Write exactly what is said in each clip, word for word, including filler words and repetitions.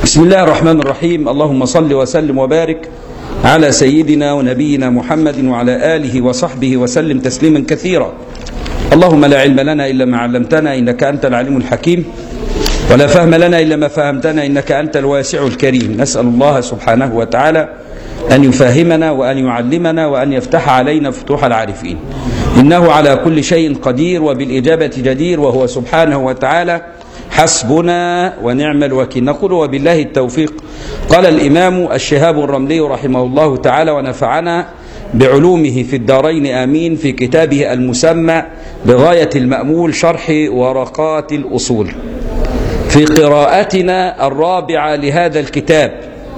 بسم الله الرحمن الرحيم. اللهم صل وسلم وبارك على سيدنا ونبينا محمد وعلى آله وصحبه وسلم تسليما كثيرا. اللهم لا علم لنا إلا ما علمتنا إنك أنت العليم الحكيم، ولا فهم لنا إلا ما فهمتنا إنك أنت الواسع الكريم. نسأل الله سبحانه وتعالى أن يفهمنا وأن يعلمنا وأن يفتح علينا فتوح العارفين، إنه على كل شيء قدير وبالإجابة جدير، وهو سبحانه وتعالى حسبنا ونعم الوكيل. نقول وبالله التوفيق. قال الإمام الشهاب الرملي رحمه الله تعالى ونفعنا بعلومه في الدارين آمين في كتابه المسمى بغاية المأمول شرح ورقات الأصول، في قراءتنا الرابعة لهذا الكتاب.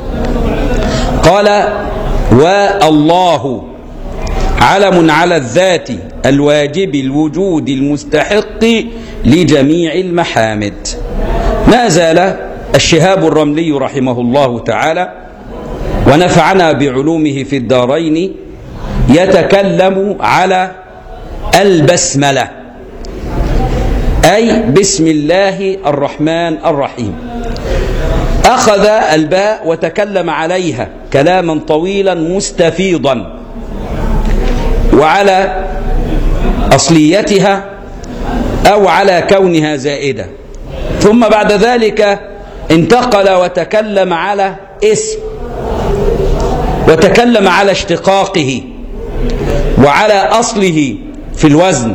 قال: والله علم على الذات الواجب الوجود المستحق لجميع المحامد. ما زال الشهاب الرملي رحمه الله تعالى ونفعنا بعلومه في الدارين يتكلم على البسملة، أي بسم الله الرحمن الرحيم. أخذ الباء وتكلم عليها كلاما طويلا مستفيضا، وعلى أصليتها أو على كونها زائدة، ثم بعد ذلك انتقل وتكلم على اسم، وتكلم على اشتقاقه وعلى أصله في الوزن.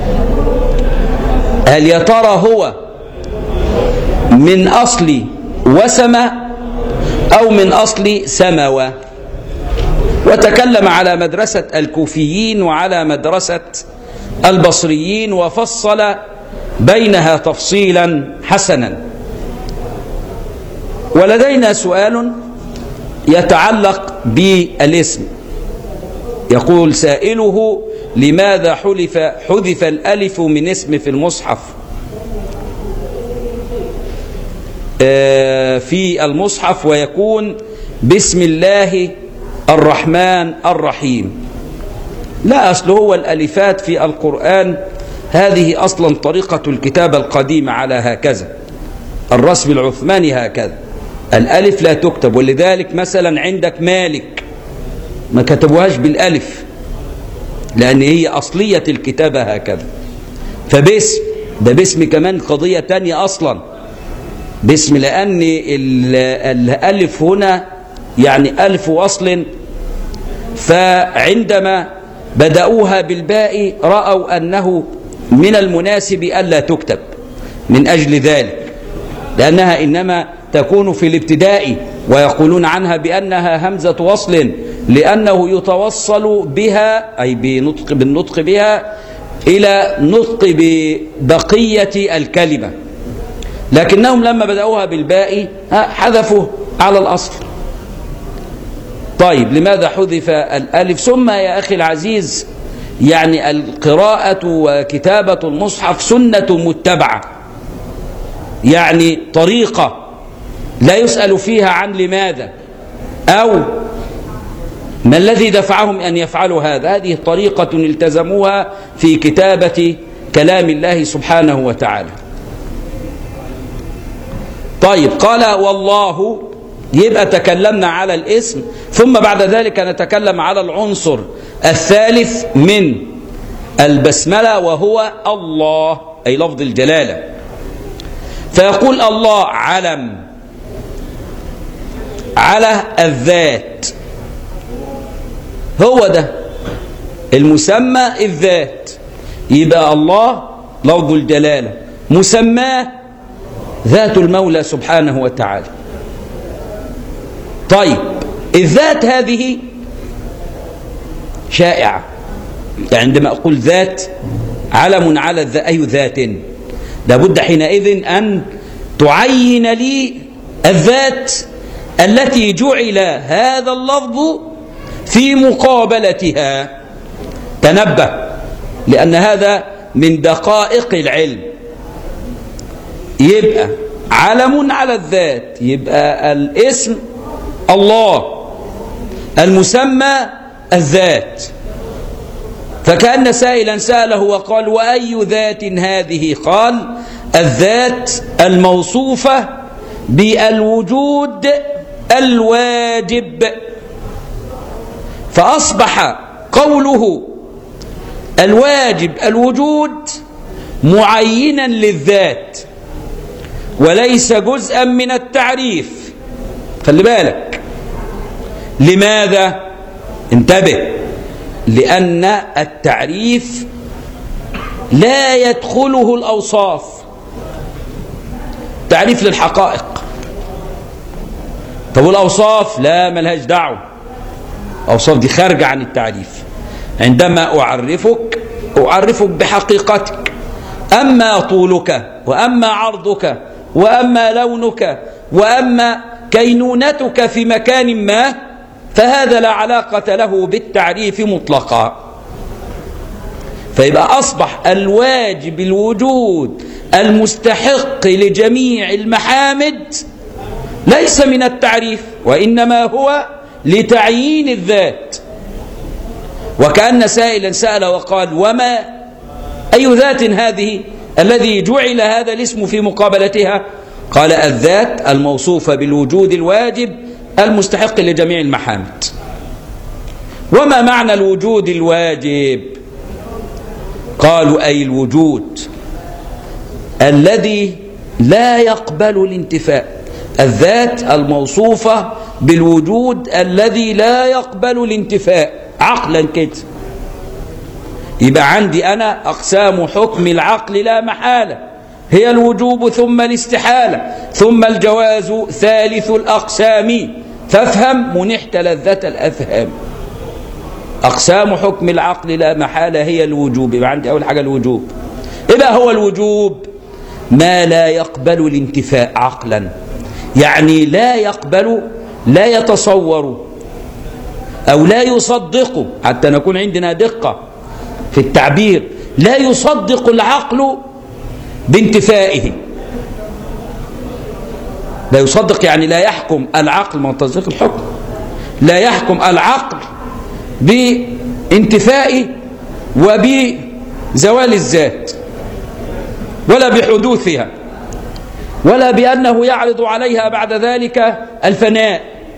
هل يا ترى هو من أصل وسم أو من أصل سموى؟ وتكلم على مدرسة الكوفيين وعلى مدرسة البصريين، وفصل بينها تفصيلا حسنا. ولدينا سؤال يتعلق بالاسم. يقول سائله: لماذا حذف حذف الألف من اسم في المصحف؟ في المصحف ويكون بسم الله الرحمن الرحيم. لا، أصل هو الألفات في القرآن هذه أصلا طريقة الكتابة القديمة على هكذا، الرسم العثماني هكذا، الألف لا تكتب. ولذلك مثلا عندك مالك ما كتبوهاش بالألف، لأن هي أصلية الكتابة هكذا. فباسم ده باسم كمان قضية تانية أصلا، باسم، لأن الألف هنا يعني ألف وصل، فعندما بدأوها بالباء رأوا أنه من المناسب ألا تكتب من أجل ذلك، لأنها إنما تكون في الابتداء، ويقولون عنها بأنها همزة وصل لأنه يتوصل بها، أي بنطق بالنطق بها، إلى نطق ببقية الكلمة. لكنهم لما بدأوها بالباء حذفوا على الأصل. طيب، لماذا حذف الألف؟ ثم يا أخي العزيز، يعني القراءة وكتابة المصحف سنة متبعة، يعني طريقة لا يسأل فيها عن لماذا أو ما الذي دفعهم أن يفعلوا هذا. هذه طريقة التزموها في كتابة كلام الله سبحانه وتعالى. طيب، قال والله، يبقى تكلمنا على الاسم، ثم بعد ذلك نتكلم على العنصر الثالث من البسملة، وهو الله، أي لفظ الجلالة. فيقول الله علم على الذات، هو ده المسمى الذات، يبقى الله لفظ الجلالة، مسماه ذات المولى سبحانه وتعالى. طيب، الذات هذه شائعة، عندما أقول ذات علم على الذات، أي ذات؟ لابد حينئذ أن تعين لي الذات التي جعل هذا اللفظ في مقابلتها. تنبه، لأن هذا من دقائق العلم. يبقى علم على الذات، يبقى الاسم الله، المسمى الذات. فكأن سائلا سأله وقال: وأي ذات هذه؟ قال: الذات الموصوفة بالوجود الواجب، فأصبح قوله الواجب الوجود معينا للذات وليس جزءا من التعريف. خلي بالك، لماذا؟ انتبه، لأن التعريف لا يدخله الأوصاف، تعريف للحقائق. طب والأوصاف لا، ملهاش دعوة، الأوصاف دي خارجة عن التعريف. عندما أعرفك أعرفك بحقيقتك، أما طولك وأما عرضك وأما لونك وأما كينونتك في مكان ما، فهذا لا علاقة له بالتعريف مطلقا. فيبقى أصبح الواجب الوجود المستحق لجميع المحامد ليس من التعريف، وإنما هو لتعيين الذات. وكأن سائلا سأل وقال: وما أي ذات هذه الذي جعل هذا الاسم في مقابلتها؟ قال: الذات الموصوفة بالوجود الواجب المستحق لجميع المحامد. وما معنى الوجود الواجب؟ قالوا: أي الوجود الذي لا يقبل الانتفاء، الذات الموصوفة بالوجود الذي لا يقبل الانتفاء عقلا كده. يبقى عندي أنا أقسام حكم العقل لا محالة، هي الوجوب ثم الاستحالة ثم الجواز ثالث الأقسام، فافهم منحت لذة الأفهام. أقسام حكم العقل لا محالة هي الوجوب. يبقى عندي أول حاجة الوجوب. إيه بقى هو الوجوب؟ ما لا يقبل الانتفاء عقلا، يعني لا يقبل، لا يتصور أو لا يصدق، حتى نكون عندنا دقة في التعبير، لا يصدق العقل بانتفائه. لا يصدق يعني لا يحكم العقل، ما تصديق الحكم، لا يحكم العقل بانتفائه وبزوال الذات ولا بحدوثها ولا بأنه يعرض عليها بعد ذلك الفناء.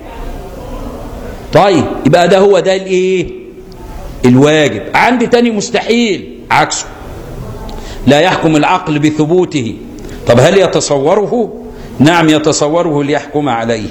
طيب، يبقى ده هو ده الايه؟ الواجب. عندي تاني مستحيل عكسه، لا يحكم العقل بثبوته. طب هل يتصوره؟ نعم يتصوره ليحكم عليه.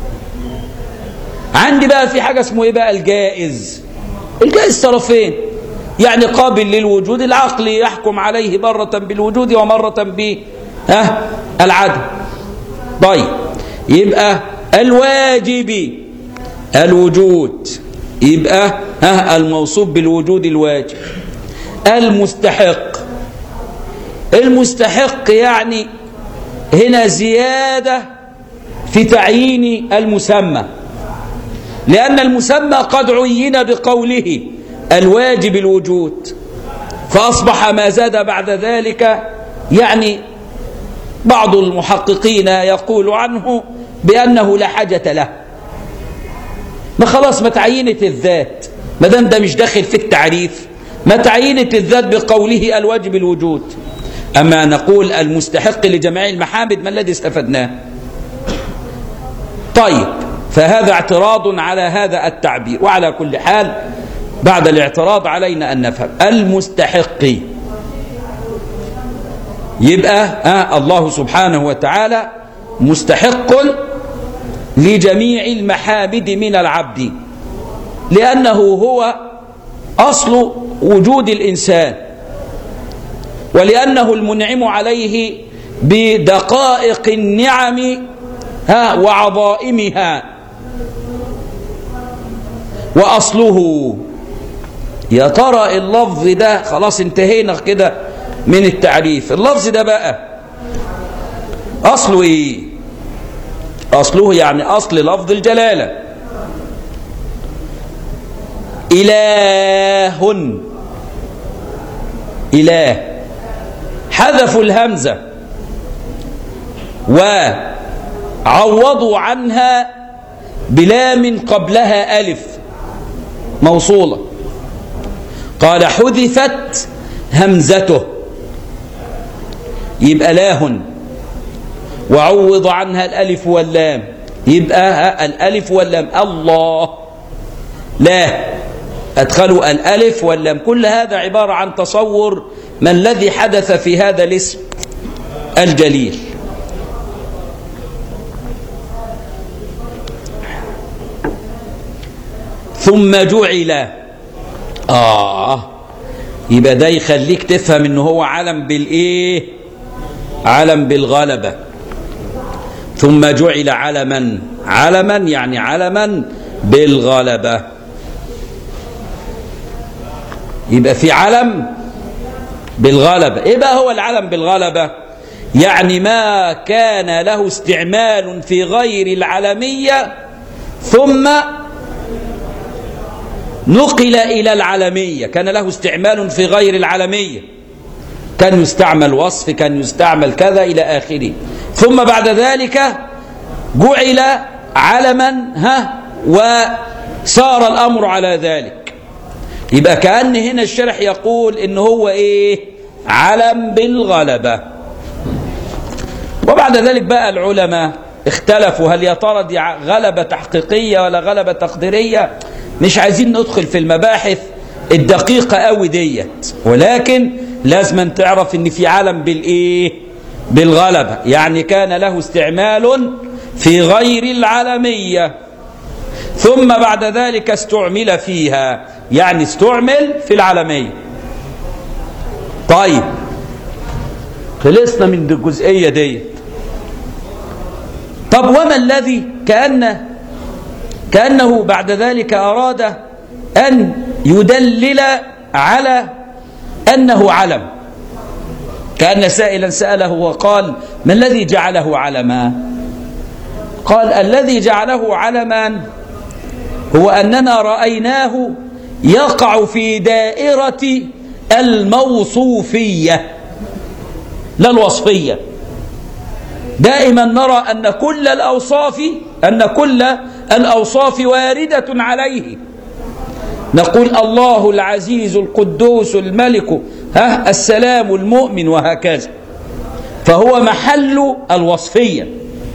عندي بقى في حاجة اسمه ايه بقى؟ الجائز. الجائز طرفين، يعني قابل للوجود، العقل يحكم عليه مرة بالوجود ومرة بالعدم. طيب، يبقى الواجب الوجود، يبقى ها الموصوف بالوجود الواجب. المستحق، المستحق يعني هنا زيادة في تعيين المسمى، لأن المسمى قد عين بقوله الواجب الوجود، فأصبح ما زاد بعد ذلك، يعني بعض المحققين يقول عنه بأنه لا حاجة له. ما خلاص، ما تعينت الذات، ما دام ده مش داخل في التعريف، ما تعينت الذات بقوله الواجب الوجود. أما نقول المستحق لجميع المحامد، ما الذي استفدناه؟ طيب، فهذا اعتراض على هذا التعبير. وعلى كل حال بعد الاعتراض علينا أن نفهم المستحق. يبقى آه الله سبحانه وتعالى مستحق لجميع المحامد من العبد، لأنه هو أصل وجود الإنسان، ولأنه المنعم عليه بدقائق النعم ها وعظائمها. وأصله، يا ترى اللفظ ده خلاص انتهينا كده من التعريف، اللفظ ده بقى أصله إيه؟ أصله يعني أصل لفظ الجلالة. إله، إله، حذفوا الهمزة وعوضوا عنها بلام قبلها ألف موصولة، قال حذفت همزته، يبقى لاه. وعوض عنها الألف واللام، يبقى الألف واللام الله، لا أدخلوا الألف واللام. كل هذا عبارة عن تصور ما الذي حدث في هذا الاسم الجليل. ثم جعل، آه يبقى ده يخليك تفهم إنه هو علم بالإيه؟ علم بالغلبة. ثم جعل علما، علما يعني علما بالغلبة. يبقى في علم بالغلبة. إيه بقى هو العلم بالغلبة؟ يعني ما كان له استعمال في غير العلمية ثم نقل إلى العلمية. كان له استعمال في غير العلمية، كان يستعمل وصف، كان يستعمل كذا إلى آخره، ثم بعد ذلك جعل علما ها وصار الأمر على ذلك. يبقى كأن هنا الشرح يقول إن هو إيه؟ علم بالغلبة. وبعد ذلك بقى العلماء اختلفوا هل يا ترى دي غلبة تحقيقية ولا غلبة تقديرية. مش عايزين ندخل في المباحث الدقيقة قوي ديت، ولكن لازم أن تعرف ان في علم بالايه؟ بالغلبة. يعني كان له استعمال في غير العلمية ثم بعد ذلك استعمل فيها، يعني استعمل في العلمية. طيب خلصنا من الجزئية دي. طب وما الذي كأنه كأنه بعد ذلك أراد أن يدلل على أنه علم. كأن سائلا سأله وقال ما الذي جعله علما؟ قال الذي جعله علما هو أننا رأيناه يقع في دائرة الموصوفية لا الوصفية. دائما نرى أن كل الأوصاف أن كل الأوصاف واردة عليه. نقول الله العزيز القدوس الملك ها السلام المؤمن وهكذا، فهو محل الوصفية.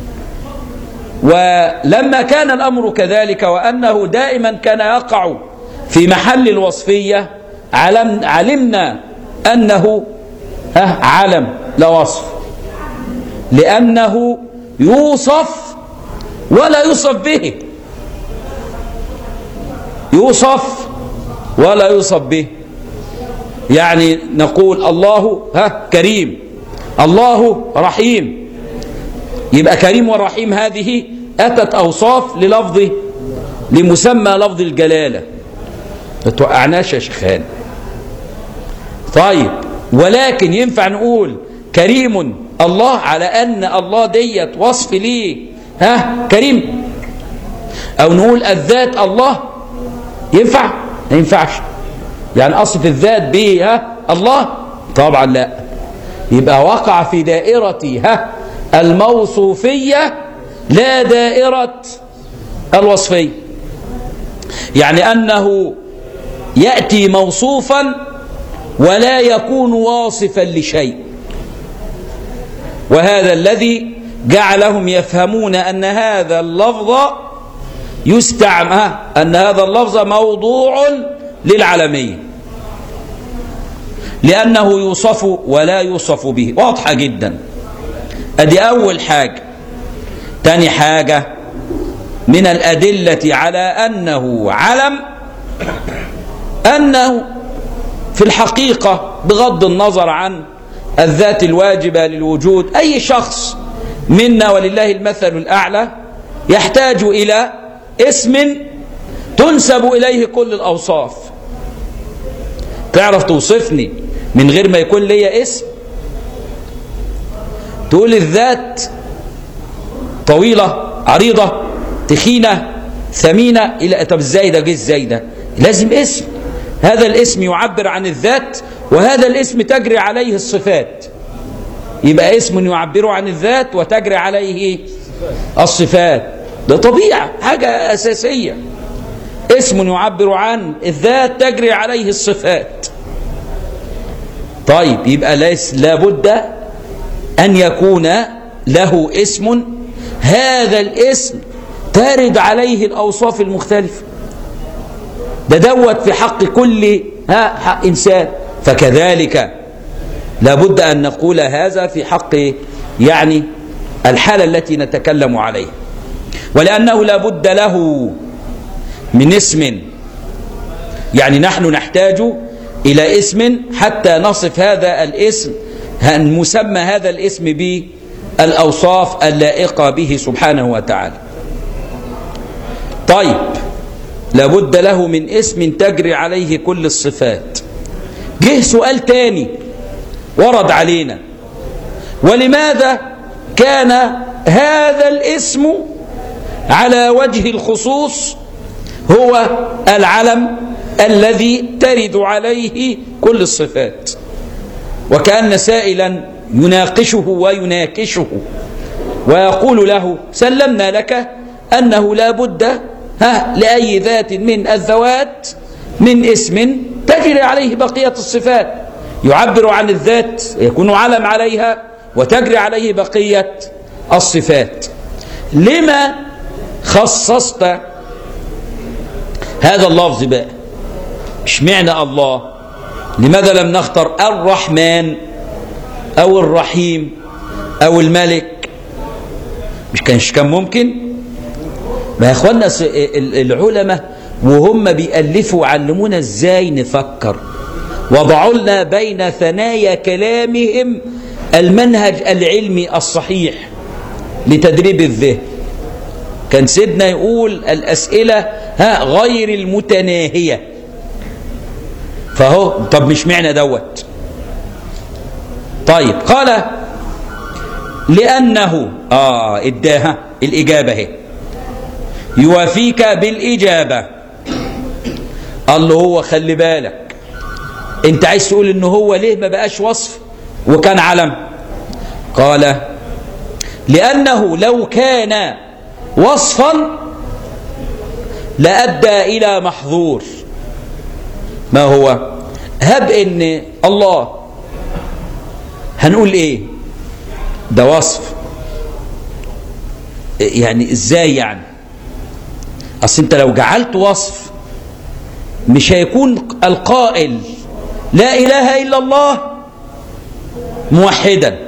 ولما كان الأمر كذلك وأنه دائما كان يقع في محل الوصفية علم علمنا أنه ها علم لا وصف، لأنه يوصف ولا يوصف به، يوصف ولا يوصف به. يعني نقول الله ها كريم، الله رحيم، يبقى كريم ورحيم هذه أتت أوصاف للفظ لمسمى لفظ الجلالة. ما توقعناش يا شيخان. طيب ولكن ينفع نقول كريم الله على أن الله ديت وصف ليه ها كريم، أو نقول الذات الله؟ ينفع؟ ما ينفعش. يعني أصف الذات به ها الله؟ طبعا لا. يبقى وقع في دائرة ها الموصوفية لا دائرة الوصفية. يعني أنه يأتي موصوفا ولا يكون واصفا لشيء. وهذا الذي جعلهم يفهمون أن هذا اللفظ يستعمل أن هذا اللفظ موضوع للعلمية، لأنه يوصف ولا يوصف به. واضحة جدا. أدي أول حاجة. تاني حاجة من الأدلة على أنه علم أنه في الحقيقة بغض النظر عن الذات الواجبة للوجود، أي شخص منا ولله المثل الأعلى يحتاج إلى اسم تنسب إليه كل الأوصاف. تعرف توصفني من غير ما يكون لي اسم؟ تقول الذات طويلة عريضة تخينة ثمينة إلى طب ازاي ده جه ازاي ده؟ لازم اسم. هذا الاسم يعبر عن الذات، وهذا الاسم تجري عليه الصفات. يبقى اسم يعبر عن الذات وتجري عليه الصفات. ده طبيعة، حاجة أساسية. اسم يعبر عن الذات تجري عليه الصفات. طيب يبقى ليس لابد أن يكون له اسم هذا الاسم ترد عليه الأوصاف المختلفة. ده دوت في حق كل ها حق إنسان، فكذلك لابد أن نقول هذا في حق يعني الحالة التي نتكلم عليها. ولأنه لابد له من اسم، يعني نحن نحتاج إلى اسم حتى نصف هذا الاسم، مسمى هذا الاسم بالأوصاف اللائقة به سبحانه وتعالى. طيب، لابد له من اسم تجري عليه كل الصفات. جه سؤال تاني ورد علينا: ولماذا كان هذا الاسم على وجه الخصوص هو العلم الذي ترد عليه كل الصفات؟ وكأن سائلا يناقشه ويناكشه ويقول له: سلمنا لك أنه لا بد ها لأي ذات من الذوات من اسم تجري عليه بقية الصفات، يعبر عن الذات يكون علم عليها وتجري عليه بقية الصفات. لما خصصت هذا اللفظ بقى؟ اشمعنى الله؟ لماذا لم نختار الرحمن أو الرحيم أو الملك؟ مش كانش كان ممكن؟ ما يا اخوانا العلماء وهم بيألفوا علمونا ازاي نفكر، وضعوا لنا بين ثنايا كلامهم المنهج العلمي الصحيح لتدريب الذهن. كان سيدنا يقول الأسئلة ها غير المتناهية، فهو طب مش معنى دوت. طيب، قال لأنه آه اداها الإجابة هي يوافيك بالإجابة. قال له هو خلي بالك، انت عايز تقول انه هو ليه ما بقاش وصف وكان علم؟ قال لأنه لو كان وصفا لأدى إلى محظور. ما هو؟ هب ان الله هنقول ايه ده وصف، يعني ازاي يعني؟ اصل انت لو جعلت وصف مش هيكون القائل لا اله الا الله موحدا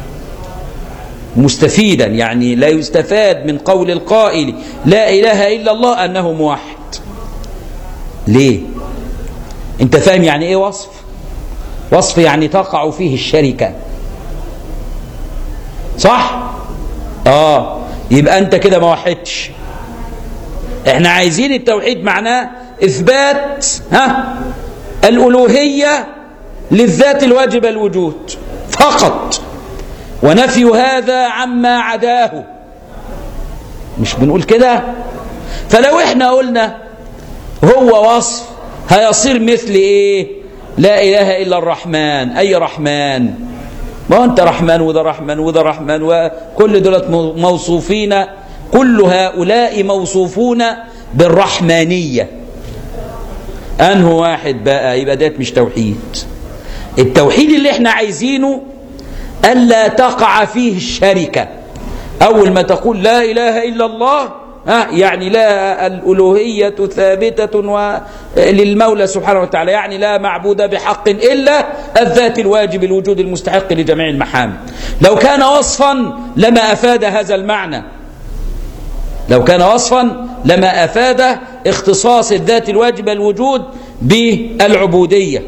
مستفيدا، يعني لا يستفاد من قول القائل لا اله الا الله انه موحد. ليه؟ انت فاهم يعني ايه وصف؟ وصف يعني تقع فيه الشركة، صح؟ اه يبقى انت كده ما وحدتش. احنا عايزين التوحيد معناه اثبات ها الالوهية للذات الواجب الوجود فقط، ونفي هذا عما عداه. مش بنقول كده؟ فلو احنا قلنا هو وصف هيصير مثل ايه؟ لا اله الا الرحمن. اي رحمن؟ ما انت رحمن وده رحمن وده رحمن وكل دولت موصوفين، كل هؤلاء موصوفون بالرحمانية. انه واحد بقى يبقى ده مش توحيد. التوحيد اللي احنا عايزينه ألا تقع فيه الشركة. أول ما تقول لا إله إلا الله ها يعني لا الألوهية ثابتة للمولى سبحانه وتعالى، يعني لا معبود بحق إلا الذات الواجب الوجود المستحق لجميع المحامد. لو كان وصفا لما أفاد هذا المعنى، لو كان وصفا لما أفاد اختصاص الذات الواجب الوجود بالعبودية،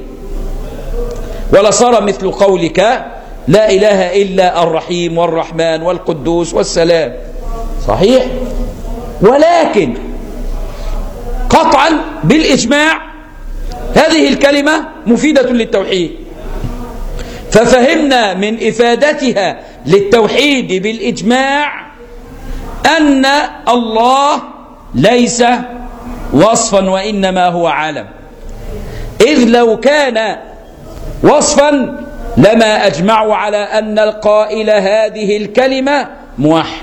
ولصار مثل قولك لا إله إلا الرحيم والرحمن والقدوس والسلام. صحيح؟ ولكن قطعا بالإجماع هذه الكلمة مفيدة للتوحيد، ففهمنا من إفادتها للتوحيد بالإجماع أن الله ليس وصفا وإنما هو علم. إذ لو كان وصفا لما أجمعوا على أن القائل هذه الكلمة موحد،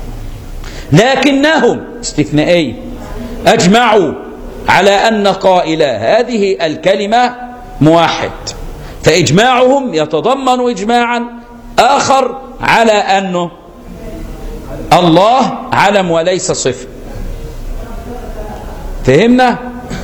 لكنهم استثنائي أجمعوا على أن قائل هذه الكلمة موحد، فإجماعهم يتضمن إجماعا آخر على أنه الله علم وليس صفة. فهمنا؟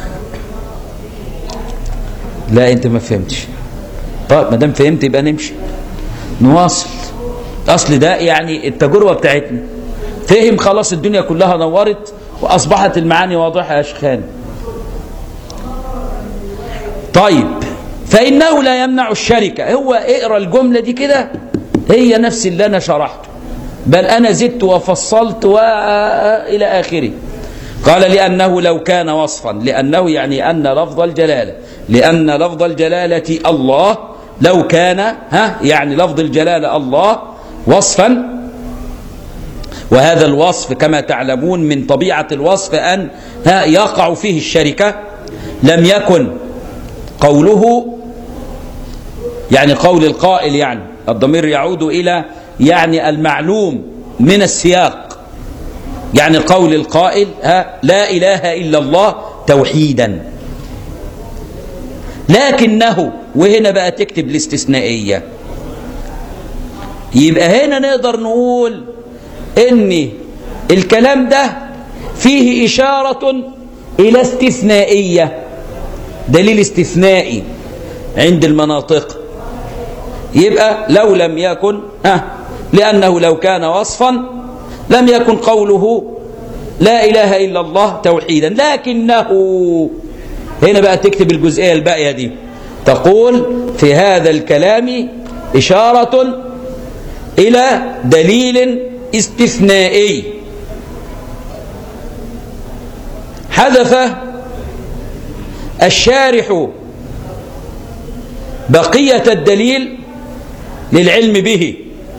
لا انت ما فهمتش. طيب ما دام فهمت يبقى نمشي نواصل. اصل ده يعني التجربة بتاعتنا. فهم خلاص الدنيا كلها نورت واصبحت المعاني واضحة يا شيخان. طيب فإنه لا يمنع الشركة. هو اقرأ الجملة دي كده هي نفس اللي أنا شرحته، بل أنا زدت وفصلت وإلى آخره. قال لأنه لو كان وصفا، لأنه يعني أن لفظ الجلالة، لأن لفظ الجلالة الله لو كان ها يعني لفظ الجلالة الله وصفا، وهذا الوصف كما تعلمون من طبيعة الوصف أن ها يقع فيه الشركة، لم يكن قوله يعني قول القائل يعني الضمير يعود إلى يعني المعلوم من السياق، يعني قول القائل ها لا إله إلا الله توحيدا، لكنه، وهنا بقى تكتب الاستثنائية. يبقى هنا نقدر نقول إن الكلام ده فيه إشارة إلى استثنائية، دليل استثنائي عند المناطق. يبقى لو لم يكن آه لأنه لو كان وصفا لم يكن قوله لا إله إلا الله توحيدا، لكنه، هنا بقى تكتب الجزئية الباقية دي، تقول في هذا الكلام إشارة إلى دليل استثنائي حذف الشارح بقية الدليل للعلم به.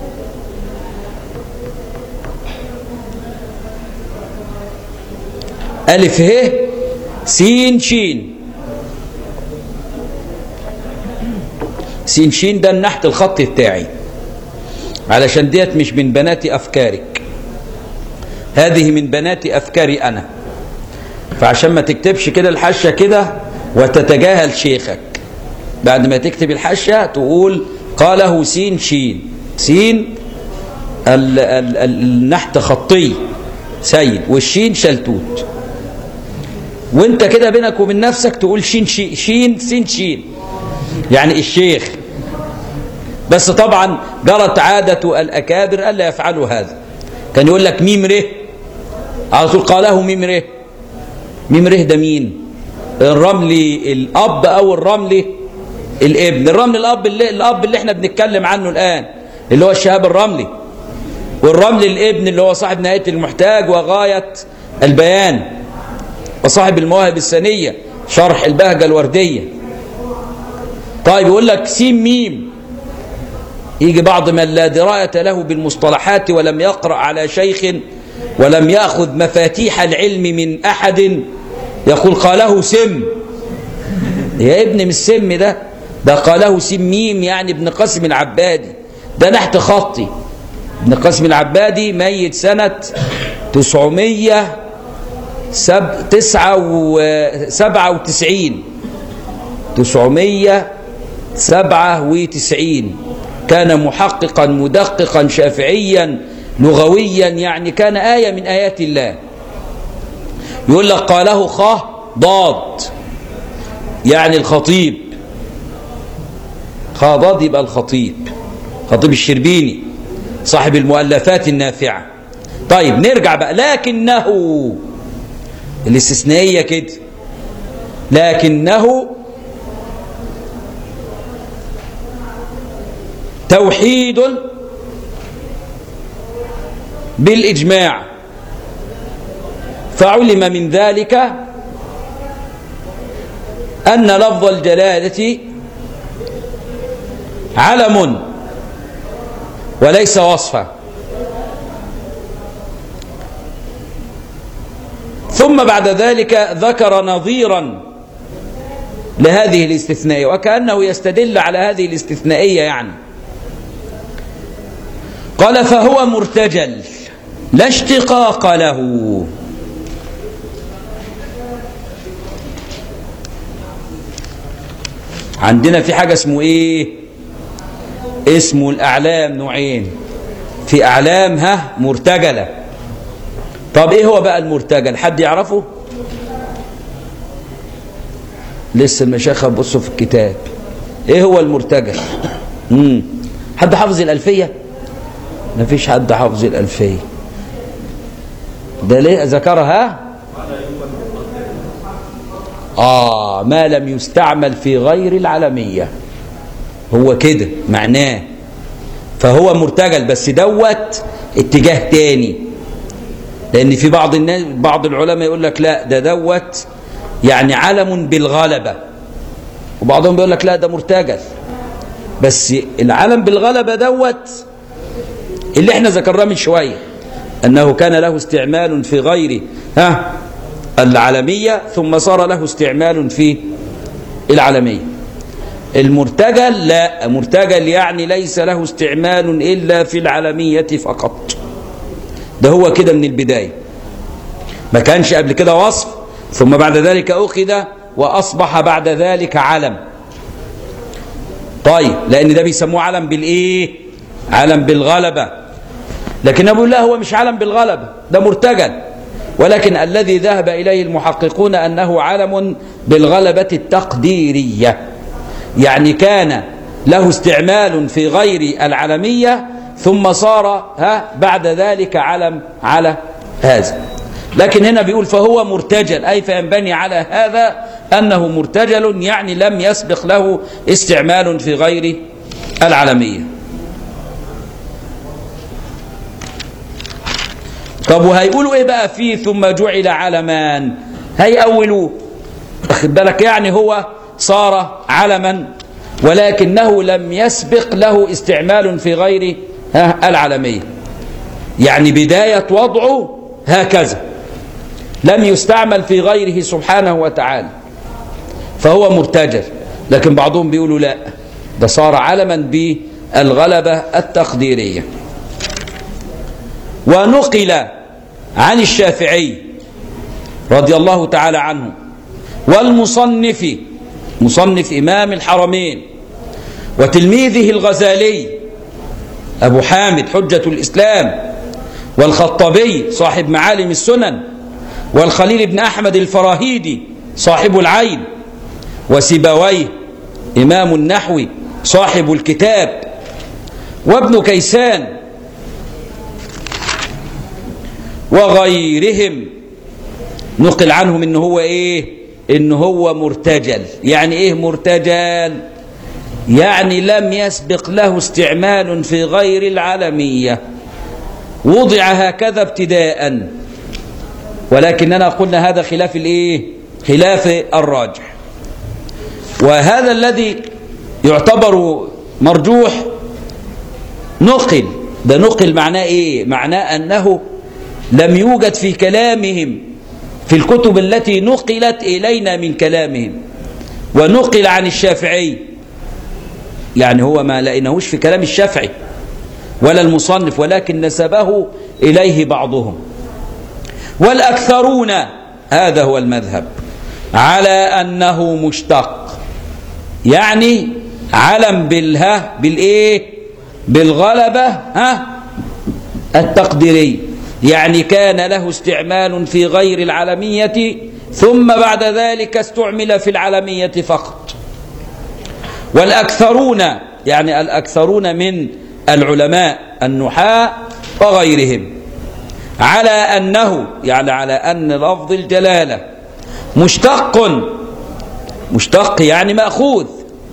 ألف ه سين شين، سين شين ده النحت الخطي بتاعي، علشان ديت مش من بنات أفكارك، هذه من بنات أفكاري أنا، فعشان ما تكتبش كده الحشة كده وتتجاهل شيخك، بعد ما تكتب الحشة تقول قاله سين شين، سين ال ال النحت خطي سيد والشين شلتوت، وانت كده بينك وبين نفسك تقول شين شين, شين سين شين يعني الشيخ. بس طبعا جرت عادة الأكابر ألا يفعلوا هذا، كان يقول لك ميم ره على طول، قاله ميم ره. ميم ره ده مين؟ الرملي الأب أو الرملي الابن؟ الرملي الأب اللي, الأب اللي احنا بنتكلم عنه الآن اللي هو الشهاب الرملي، والرملي الابن اللي هو صاحب نهاية المحتاج وغاية البيان وصاحب المواهب الثانية شرح البهجة الوردية. طيب يقول لك سين ميم، يجي بعض من لا دراية له بالمصطلحات ولم يقرأ على شيخ ولم يأخذ مفاتيح العلم من أحد يقول قاله سم. يا ابن من السم ده، ده قاله سم ميم يعني ابن قاسم العبادي، ده نحت خطي. ابن قاسم العبادي ميت سنة تسعمية سبعة وتسعين، تسعمية سبعة وتسعين، كان محققا مدققا شافعيا لغويا، يعني كان آية من آيات الله. يقول لك قاله خاء ضاد يعني الخطيب، خاء ضاد يبقى الخطيب، خطيب الشربيني صاحب المؤلفات النافعة. طيب نرجع بقى، لكنه الاستثنائية كده، لكنه توحيد بالإجماع، فعلم من ذلك أن لفظ الجلالة علم وليس وصفا. ثم بعد ذلك ذكر نظيرا لهذه الاستثنائية، وكأنه يستدل على هذه الاستثنائية يعني. قال فهو مرتجل لا اشتقاق له. عندنا في حاجة اسمه ايه؟ اسمه الأعلام نوعين، في أعلامها مرتجلة طب ايه هو بقى المرتجل؟ حد يعرفه؟ لسه المشايخ بصوا في الكتاب. ايه هو المرتجل؟ امم حد حافظ الألفية؟ مفيش حد حافظ الألفية. ده ليه ذكرها؟ آه ما لم يستعمل في غير العلمية، هو كده معناه. فهو مرتجل، بس دوت اتجاه تاني، لأن في بعض الناس بعض العلماء يقول لك لا ده دوت يعني علم بالغلبة، وبعضهم بيقول لك لا ده مرتجل. بس العلم بالغلبة دوت اللي احنا ذكرناه من شوية، أنه كان له استعمال في غير ها العلمية ثم صار له استعمال في العلمية. المرتجل لا، مرتجل يعني ليس له استعمال إلا في العلمية فقط. ده هو كده من البداية، ما كانش قبل كده وصف ثم بعد ذلك أخذ وأصبح بعد ذلك علم. طيب لأن ده بيسموه علم بالإيه؟ علم بالغلبة. لكن أبو الله هو مش علم بالغلبة، ده مرتجل، ولكن الذي ذهب إليه المحققون أنه علم بالغلبة التقديرية، يعني كان له استعمال في غير العلمية ثم صار ها بعد ذلك علم على هذا. لكن هنا بيقول فهو مرتجل، أي فينبني على هذا أنه مرتجل، يعني لم يسبق له استعمال في غير العلمية. طب وهيقولوا ايه بقى فيه ثم جعل علمان؟ هيأولوه، واخد بالك؟ يعني هو صار علما ولكنه لم يسبق له استعمال في غير العلمية، يعني بداية وضعه هكذا لم يستعمل في غيره سبحانه وتعالى، فهو مرتجل. لكن بعضهم بيقولوا لا ده صار علما بالغلبة التقديرية. ونقل عن الشافعي رضي الله تعالى عنه والمصنف مصنف إمام الحرمين وتلميذه الغزالي أبو حامد حجة الإسلام، والخطبي صاحب معالم السنن، والخليل بن أحمد الفراهيدي صاحب العين، وسيبويه إمام النحو صاحب الكتاب، وابن كيسان وغيرهم نقل عنهم إنه هو إيه؟ إنه هو مرتجل. يعني إيه مرتجل؟ يعني لم يسبق له استعمال في غير العلمية، وضع هكذا ابتداء، ولكننا قلنا هذا خلاف الإيه؟ خلاف الراجح. وهذا الذي يعتبر مرجوح نقل، ده نقل معناه إيه؟ معناه أنه لم يوجد في كلامهم في الكتب التي نقلت إلينا من كلامهم، ونقل عن الشافعي، يعني هو ما لقيناهوش في كلام الشافعي ولا المصنف، ولكن نسبه إليه بعضهم. والأكثرون هذا هو المذهب على أنه مشتق، يعني علم بالها بالإيه؟ بالغلبة ها التقديرية، يعني كان له استعمال في غير العلمية ثم بعد ذلك استعمل في العلمية فقط. والأكثرون يعني الأكثرون من العلماء النحاة وغيرهم على أنه يعني على أن لفظ الجلالة مشتق، مشتق يعني مأخوذ.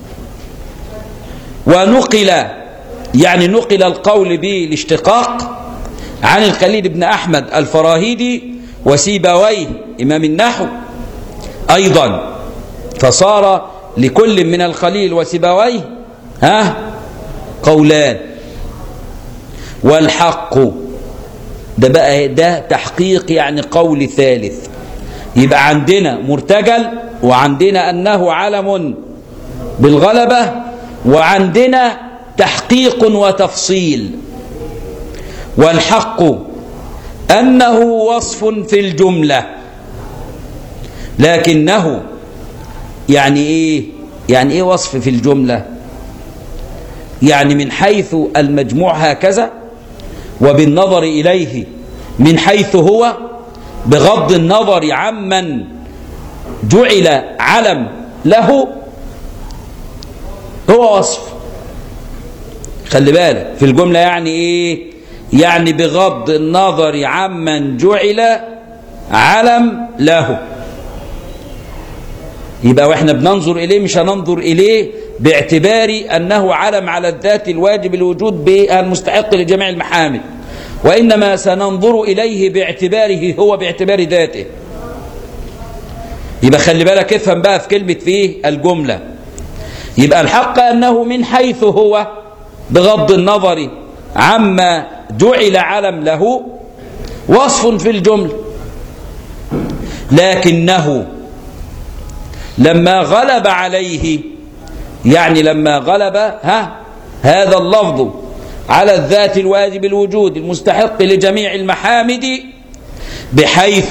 ونقل يعني نقل القول بالاشتقاق عن الخليل بن أحمد الفراهيدي وسيبويه إمام النحو أيضا، فصار لكل من الخليل وسيبويه ها قولان. والحق ده بقى ده تحقيق، يعني قول ثالث. يبقى عندنا مرتجل، وعندنا أنه علم بالغلبة، وعندنا تحقيق وتفصيل. والحق أنه وصف في الجملة، لكنه يعني إيه؟ يعني إيه وصف في الجملة؟ يعني من حيث المجموع هكذا، وبالنظر إليه من حيث هو بغض النظر عمن جعل علم له هو وصف. خلي بالك في الجملة يعني ايه؟ يعني بغض النظر عمن جعل علم له. يبقى واحنا بننظر اليه مش هننظر اليه باعتبار انه علم على الذات الواجب الوجود بالمستحق لجميع المحامد، وانما سننظر اليه باعتباره هو، باعتبار ذاته. يبقى خلي بالك، افهم بقى في كلمة فيه الجملة. يبقى الحق انه من حيث هو بغض النظر عما جعل علم له وصف في الجملة، لكنه لما غلب عليه، يعني لما غلب ها هذا اللفظ على الذات الواجب الوجود المستحق لجميع المحامد بحيث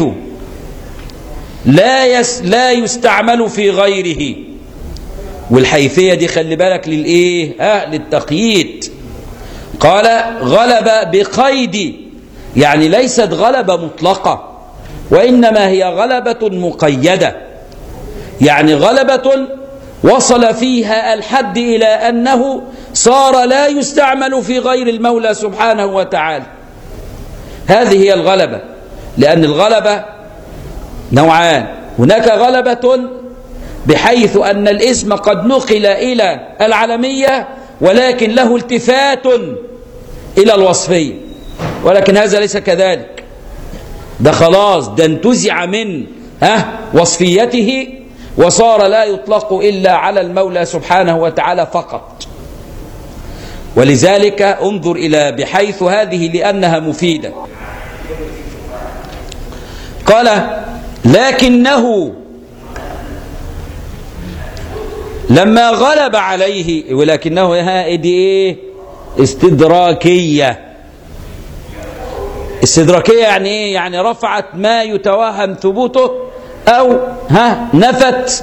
لا يس لا يستعمل في غيره. والحيثية دي خلي بالك للإيه؟ ها للتقييد. قال غلب بقيد، يعني ليست غلبة مطلقة، وإنما هي غلبة مقيدة، يعني غلبة وصل فيها الحد إلى أنه صار لا يستعمل في غير المولى سبحانه وتعالى. هذه هي الغلبة، لأن الغلبة نوعان. هناك غلبة بحيث أن الاسم قد نقل إلى العلمية ولكن له التفات إلى الوصفية، ولكن هذا ليس كذلك. ده خلاص، ده انتزع من ها وصفيته وصار لا يطلق إلا على المولى سبحانه وتعالى فقط. ولذلك انظر إلى بحيث هذه لأنها مفيدة. قال لكنه لما غلب عليه، ولكنه هذه ايه؟ استدراكية. استدراكية يعني ايه؟ يعني رفعت ما يتوهم ثبوته او ها نفت،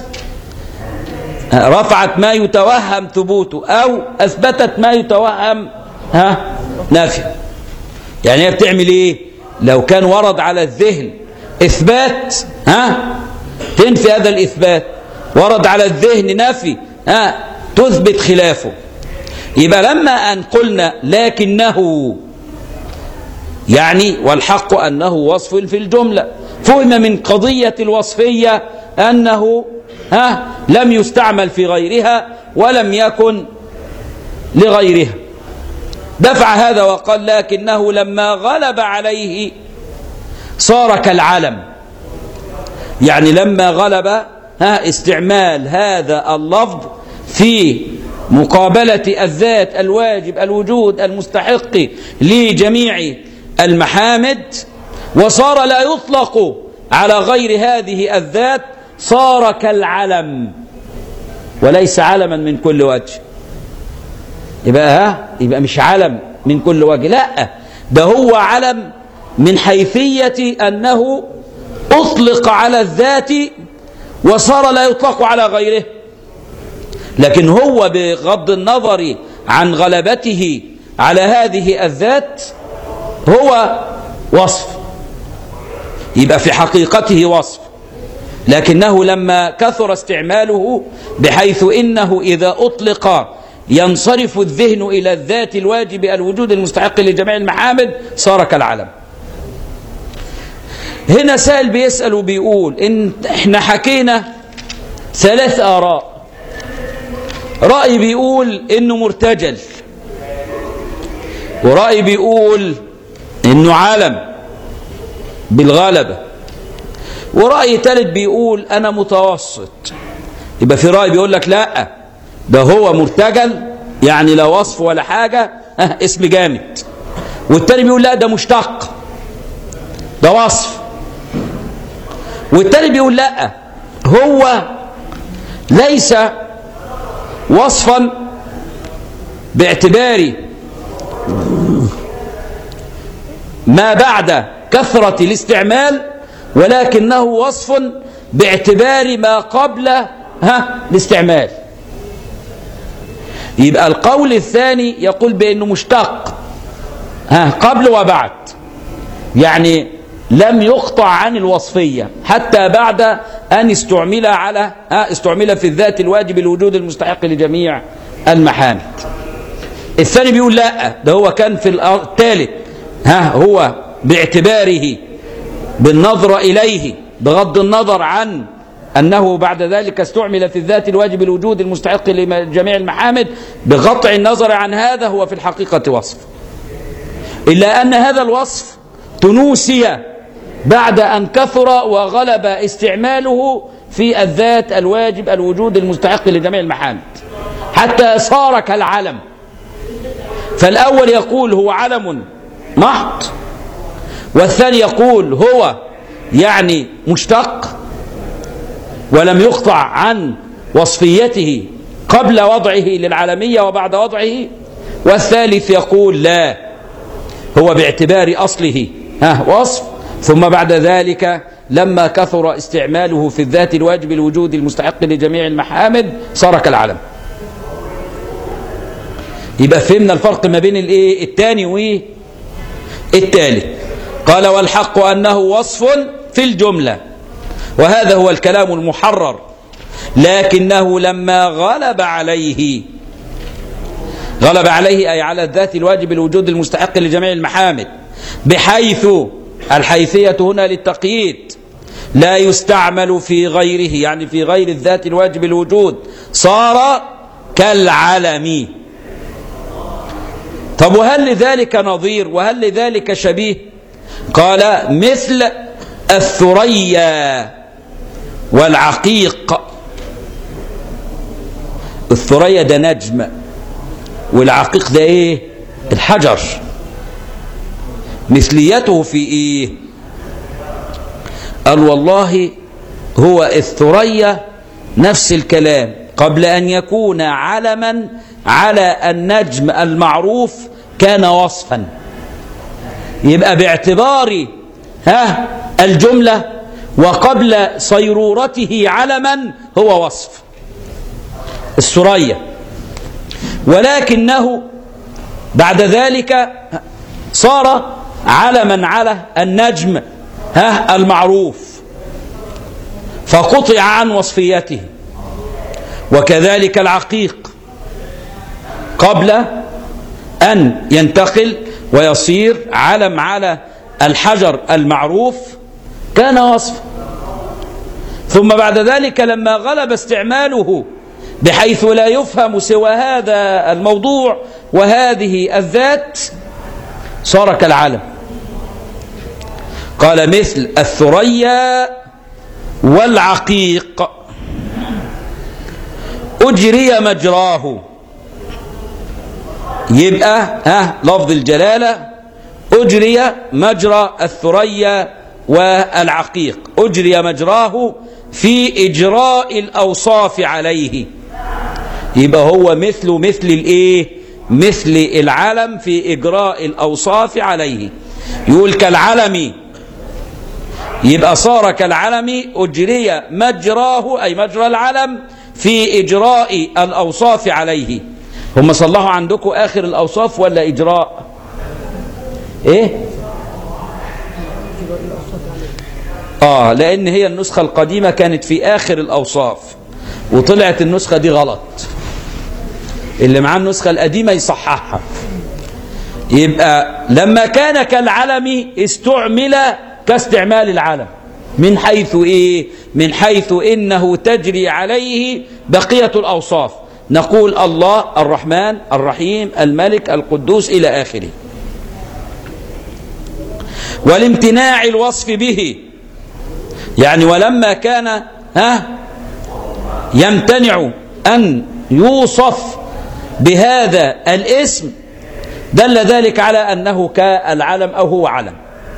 رفعت ما يتوهم ثبوته او اثبتت ما يتوهم ها نفي. يعني هي بتعمل ايه؟ لو كان ورد على الذهن اثبات ها تنفي هذا الاثبات، ورد على الذهن نفي ها تثبت خلافه. يبقى لما ان قلنا لكنه يعني والحق انه وصف في الجمله، فهم من قضيه الوصفيه انه ها لم يستعمل في غيرها ولم يكن لغيرها. دفع هذا وقال لكنه لما غلب عليه صار كالعلم، يعني لما غلب ها استعمال هذا اللفظ في مقابلة الذات الواجب الوجود المستحق لجميع المحامد، وصار لا يطلق على غير هذه الذات، صار كالعلم وليس علما من كل وجه. يبقى ها يبقى مش علم من كل وجه، لا، ده هو علم من حيثية أنه أطلق على الذات وصار لا يطلق على غيره. لكن هو بغض النظر عن غلبته على هذه الذات هو وصف، يبقى في حقيقته وصف، لكنه لما كثر استعماله بحيث إنه إذا أطلق ينصرف الذهن إلى الذات الواجب الوجود المستحق لجميع المحامد صار كالعلم. هنا سائل بيسأل وبيقول إن احنا حكينا ثلاث آراء. رأي بيقول إنه مرتجل، ورأي بيقول إنه علم بالغلبة، ورأي ثالث بيقول أنا متوسط. يبقى في رأي بيقول لك لا، ده هو مرتجل يعني لا وصف ولا حاجة، اه اسم جامد. والتاني بيقول لا ده مشتق، ده وصف. والتاني بيقول لا، هو ليس وصفا باعتبار ما بعد كثرة الاستعمال، ولكنه وصف باعتبار ما قبل ها الاستعمال. يبقى القول الثاني يقول بأنه مشتق ها قبل وبعد، يعني لم يقطع عن الوصفية حتى بعد أن استعمل على استعمل في الذات الواجب الوجود المستحق لجميع المحامد. الثاني بيقول لا، ده هو كان في الثالث ها هو باعتباره بالنظر إليه بغض النظر عن أنه بعد ذلك استعمل في الذات الواجب الوجود المستحق لجميع المحامد، بقطع النظر عن هذا هو في الحقيقة وصف، إلا أن هذا الوصف تنوسي بعد أن كثر وغلب استعماله في الذات الواجب الوجود المستحق لجميع المحامد حتى صار كالعلم. فالأول يقول هو علم محض، والثاني يقول هو يعني مشتق ولم يقطع عن وصفيته قبل وضعه للعالمية وبعد وضعه، والثالث يقول لا، هو باعتبار أصله ها وصف، ثم بعد ذلك لما كثر استعماله في الذات الواجب الوجود المستحق لجميع المحامد صار كالعلم. يبقى فهمنا الفرق ما بين الايه الثاني والثالث. قال والحق أنه وصف في الجملة، وهذا هو الكلام المحرر، لكنه لما غلب عليه غلب عليه أي على الذات الواجب الوجود المستحق لجميع المحامد، بحيث الحيثية هنا للتقييد لا يستعمل في غيره، يعني في غير الذات الواجب الوجود، صار كالعلم. طب وهل لذلك نظير وهل لذلك شبيه؟ قال مثل الثريا والعقيق. الثريا ده نجم، والعقيق ده ايه؟ الحجر. مثليته في ايه؟ قال والله هو الثريا نفس الكلام، قبل ان يكون علما على النجم المعروف كان وصفا، يبقى باعتبار ها الجملة وقبل صيرورته علما هو وصف الثريا، ولكنه بعد ذلك صار علما على النجم ها المعروف فقطع عن وصفيته. وكذلك العقيق قبل أن ينتقل ويصير علم على الحجر المعروف كان وصف، ثم بعد ذلك لما غلب استعماله بحيث لا يفهم سوى هذا الموضوع وهذه الذات صار كالعلم. قال مثل الثريا والعقيق أجري مجراه، يبقى ها لفظ الجلالة أجري مجرى الثريا والعقيق، أجري مجراه في إجراء الأوصاف عليه، يبقى هو مثل مثل الإيه؟ مثل العلم في إجراء الأوصاف عليه. يقول كالعلم، يبقى صار كالعلم أجري مجراه أي مجرى العلم في إجراء الأوصاف عليه. هم صلحوا عندكم آخر الأوصاف ولا إجراء؟ إيه؟ آه لأن هي النسخة القديمة كانت في آخر الأوصاف وطلعت النسخة دي غلط، اللي معاه النسخة القديمة يصححها. يبقى لما كان كالعلم استعمل كاستعمال العلم من حيث إيه؟ من حيث إنه تجري عليه بقية الأوصاف، نقول الله الرحمن الرحيم الملك القدوس إلى آخره. والامتناع الوصف به، يعني ولما كان ها يمتنع أن يوصف بهذا الاسم دل ذلك على أنه كالعلم أو هو علم.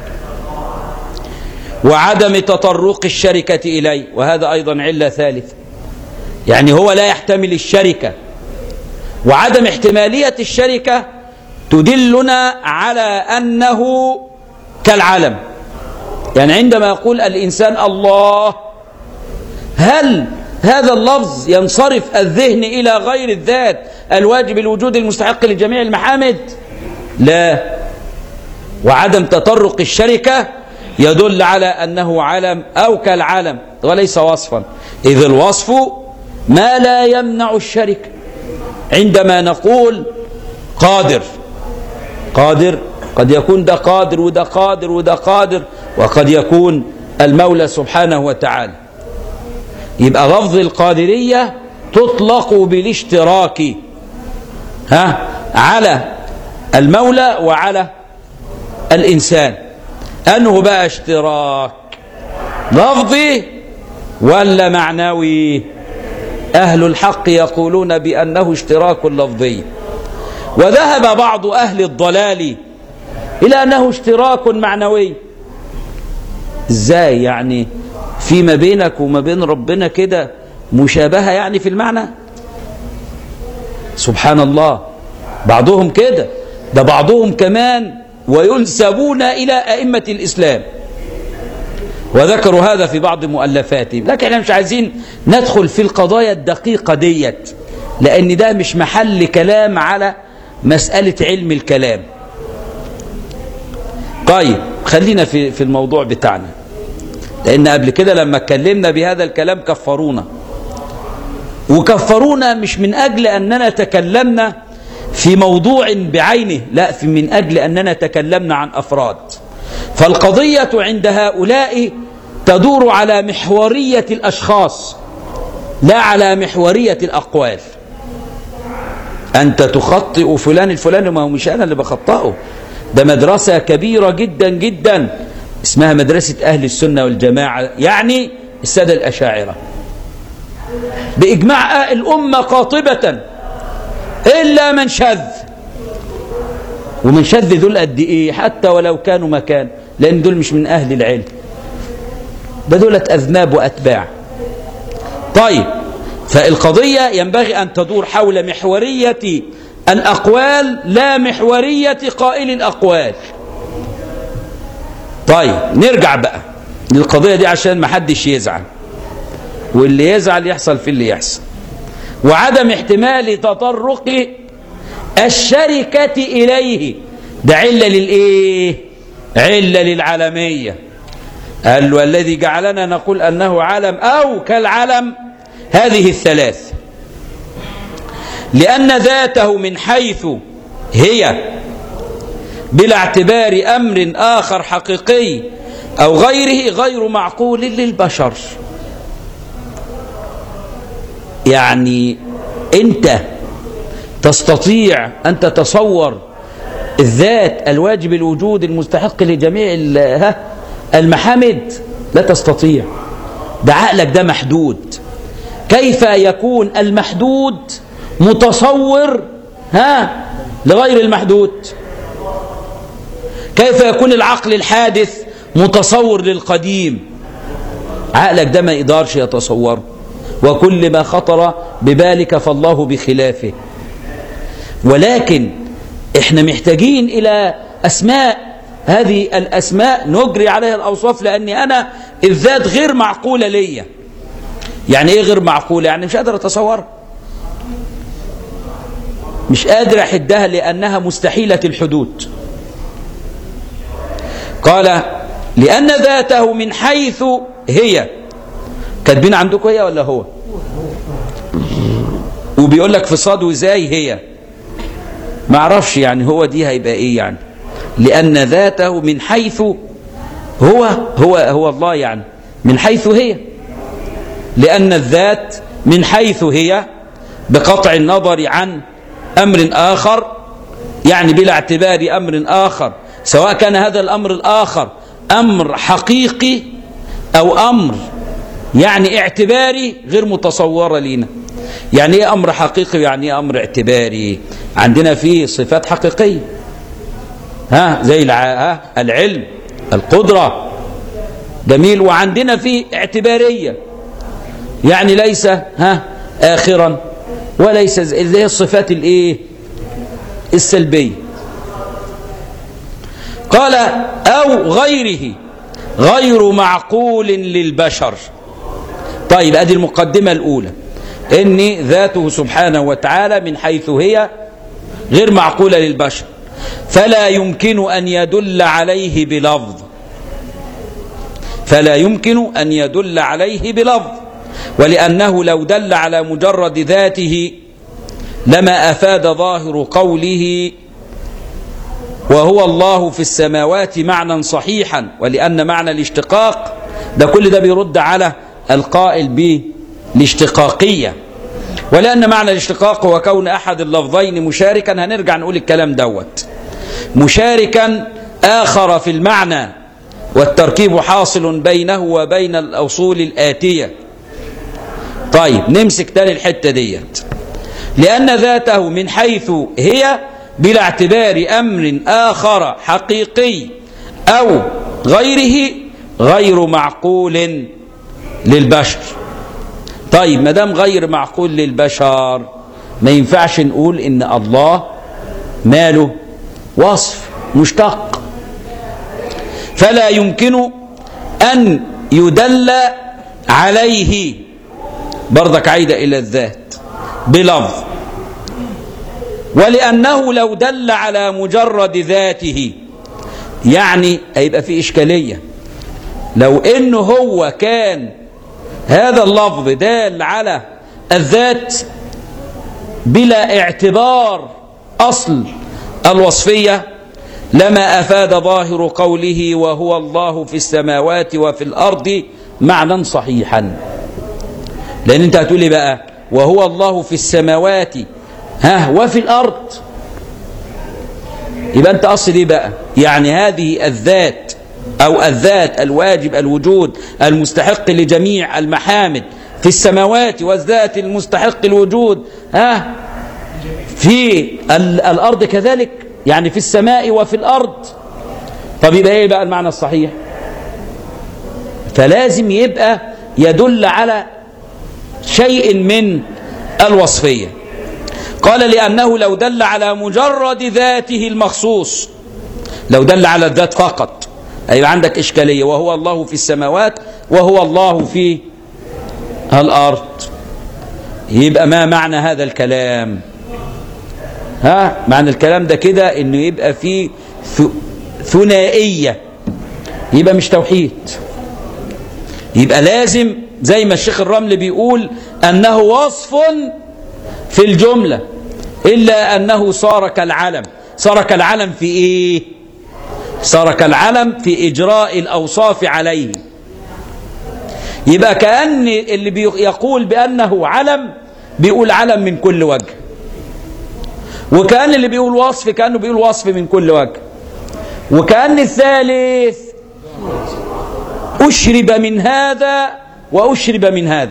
وعدم تطرق الشركة إليه، وهذا أيضا علة ثالثة، يعني هو لا يحتمل الشركة، وعدم احتمالية الشركة تدلنا على أنه كالعلم. يعني عندما يقول الإنسان الله، هل هذا اللفظ ينصرف الذهن إلى غير الذات الواجب الوجود المستحق لجميع المحامد؟ لا. وعدم تطرق الشركة يدل على أنه علم أو كالعلم وليس وصفا، إذ الوصف ما لا يمنع الشرك. عندما نقول قادر، قادر قد يكون ده قادر وده قادر وده قادر، وقد يكون المولى سبحانه وتعالى. يبقى لفظ القادرية تطلق بالاشتراك ها على المولى وعلى الإنسان. أنه بقى اشتراك لفظي ولا معنوي؟ أهل الحق يقولون بأنه اشتراك لفظي، وذهب بعض أهل الضلال إلى أنه اشتراك معنوي. إزاي يعني؟ فيما بينك وما بين ربنا كده مشابهة يعني في المعنى؟ سبحان الله، بعضهم كده، ده بعضهم كمان وينسبون إلى أئمة الإسلام، وذكروا هذا في بعض مؤلفاتهم. لكن احنا مش عايزين ندخل في القضايا الدقيقة ديت، لأن ده مش محل كلام على مسألة علم الكلام. طيب خلينا في في الموضوع بتاعنا، لأن قبل كده لما اتكلمنا بهذا الكلام كفرونا، وكفرونا مش من أجل أننا تكلمنا في موضوع بعينه، لا، في من أجل أننا تكلمنا عن أفراد. فالقضية عند هؤلاء تدور على محورية الأشخاص لا على محورية الأقوال. أنت تخطئ فلان الفلاني، ما هو مش أنا اللي بخطئه، ده مدرسة كبيرة جدا جدا اسمها مدرسة أهل السنة والجماعة، يعني السادة الأشاعرة بإجماع الأمة قاطبة إلا من شذ. ومن شذ دول قد إيه؟ حتى ولو كانوا مكان، لأن دول مش من أهل العلم، ده دولة أذناب وأتباع. طيب، فالقضية ينبغي أن تدور حول محورية الأقوال لا محورية قائل الأقوال. طيب نرجع بقى للقضية دي عشان ما حدش يزعل، واللي يزعل يحصل في اللي يحصل. وعدم احتمال تطرق الشركة إليه، ده علة للإيه؟ علة للعالمية. قال له الذي جعلنا نقول أنه علم أو كالعلم هذه الثلاث، لأن ذاته من حيث هي بلا اعتبار أمر آخر حقيقي أو غيره غير معقول للبشر. يعني أنت تستطيع أن تتصور الذات الواجب الوجود المستحق لجميع المحامد؟ لا تستطيع، ده عقلك ده محدود. كيف يكون المحدود متصور ها لغير المحدود؟ كيف يكون العقل الحادث متصور للقديم؟ عقلك ده ما يقدرش يتصوره، وكل ما خطر ببالك فالله بخلافه. ولكن احنا محتاجين الى اسماء، هذه الاسماء نجري عليها الاوصاف، لاني انا الذات غير معقولة ليا. يعني ايه غير معقولة؟ يعني مش قادر اتصورها، مش قادر احدها لانها مستحيلة الحدود. قال لأن ذاته من حيث هي، كاتبين عندكم هي ولا هو؟ وبيقول لك في صاد وزاي هي، ما اعرفش يعني هو دي هيبقى ايه يعني. لأن ذاته من حيث هو هو هو الله، يعني من حيث هي، لأن الذات من حيث هي بقطع النظر عن أمر آخر، يعني بلا اعتبار أمر آخر، سواء كان هذا الأمر الآخر أمر حقيقي أو أمر يعني اعتباري غير متصورة لنا. يعني ايه أمر حقيقي؟ يعني ايه أمر اعتباري؟ عندنا فيه صفات حقيقية، ها زي العلم، القدرة، جميل. وعندنا فيه اعتبارية، يعني ليس ها آخرا وليس زي الصفات الايه السلبية. قال أو غيره غير معقول للبشر. طيب ادي المقدمة الأولى، إن ذاته سبحانه وتعالى من حيث هي غير معقولة للبشر، فلا يمكن أن يدل عليه بلفظ. فلا يمكن أن يدل عليه بلفظ، ولأنه لو دل على مجرد ذاته لما أفاد ظاهر قوله وهو الله في السماوات معنى صحيحا، ولأن معنى الاشتقاق ده كل ده بيرد على القائل بالاشتقاقية، ولأن معنى الاشتقاق هو كون أحد اللفظين مشاركا، هنرجع نقول الكلام دوت، مشاركا آخر في المعنى، والتركيب حاصل بينه وبين الأصول الآتية. طيب نمسك تاني الحتة ديت، لأن ذاته من حيث هي بلا اعتبار أمر آخر حقيقي أو غيره غير معقول للبشر. طيب ما دام غير معقول للبشر ما ينفعش نقول إن الله ماله وصف مشتق، فلا يمكن أن يدل عليه، برضك عايدة إلى الذات بلفظ، ولأنه لو دل على مجرد ذاته يعني هيبقى في إشكالية. لو إنه هو كان هذا اللفظ دال على الذات بلا اعتبار أصل الوصفية لما أفاد ظاهر قوله وهو الله في السماوات وفي الأرض معنى صحيحا. لأن أنت هتقولي بقى وهو الله في السماوات ها وفي الأرض، يبقى أنت أصل إيه بقى؟ يعني هذه الذات أو الذات الواجب الوجود المستحق لجميع المحامد في السماوات، والذات المستحق الوجود ها في الأرض كذلك، يعني في السماء وفي الأرض. طب يبقى إيه بقى المعنى الصحيح؟ فلازم يبقى يدل على شيء من الوصفية. قال لأنه لو دل على مجرد ذاته المخصوص، لو دل على الذات فقط هيبقى عندك إشكالية، وهو الله في السماوات وهو الله في الأرض. يبقى ما معنى هذا الكلام؟ ها معنى الكلام ده كده إنه يبقى فيه ثنائية، يبقى مش توحيد. يبقى لازم زي ما الشيخ الرمل بيقول أنه وصف في الجملة، إلا أنه صار كالعلم. صار كالعلم في إيه؟ صار كالعلم في إجراء الأوصاف عليه. يبقى كأن اللي بيقول بأنه علم بيقول علم من كل وجه، وكأن اللي بيقول وصف كأنه بيقول وصف من كل وجه، وكأن الثالث أشرب من هذا وأشرب من هذا.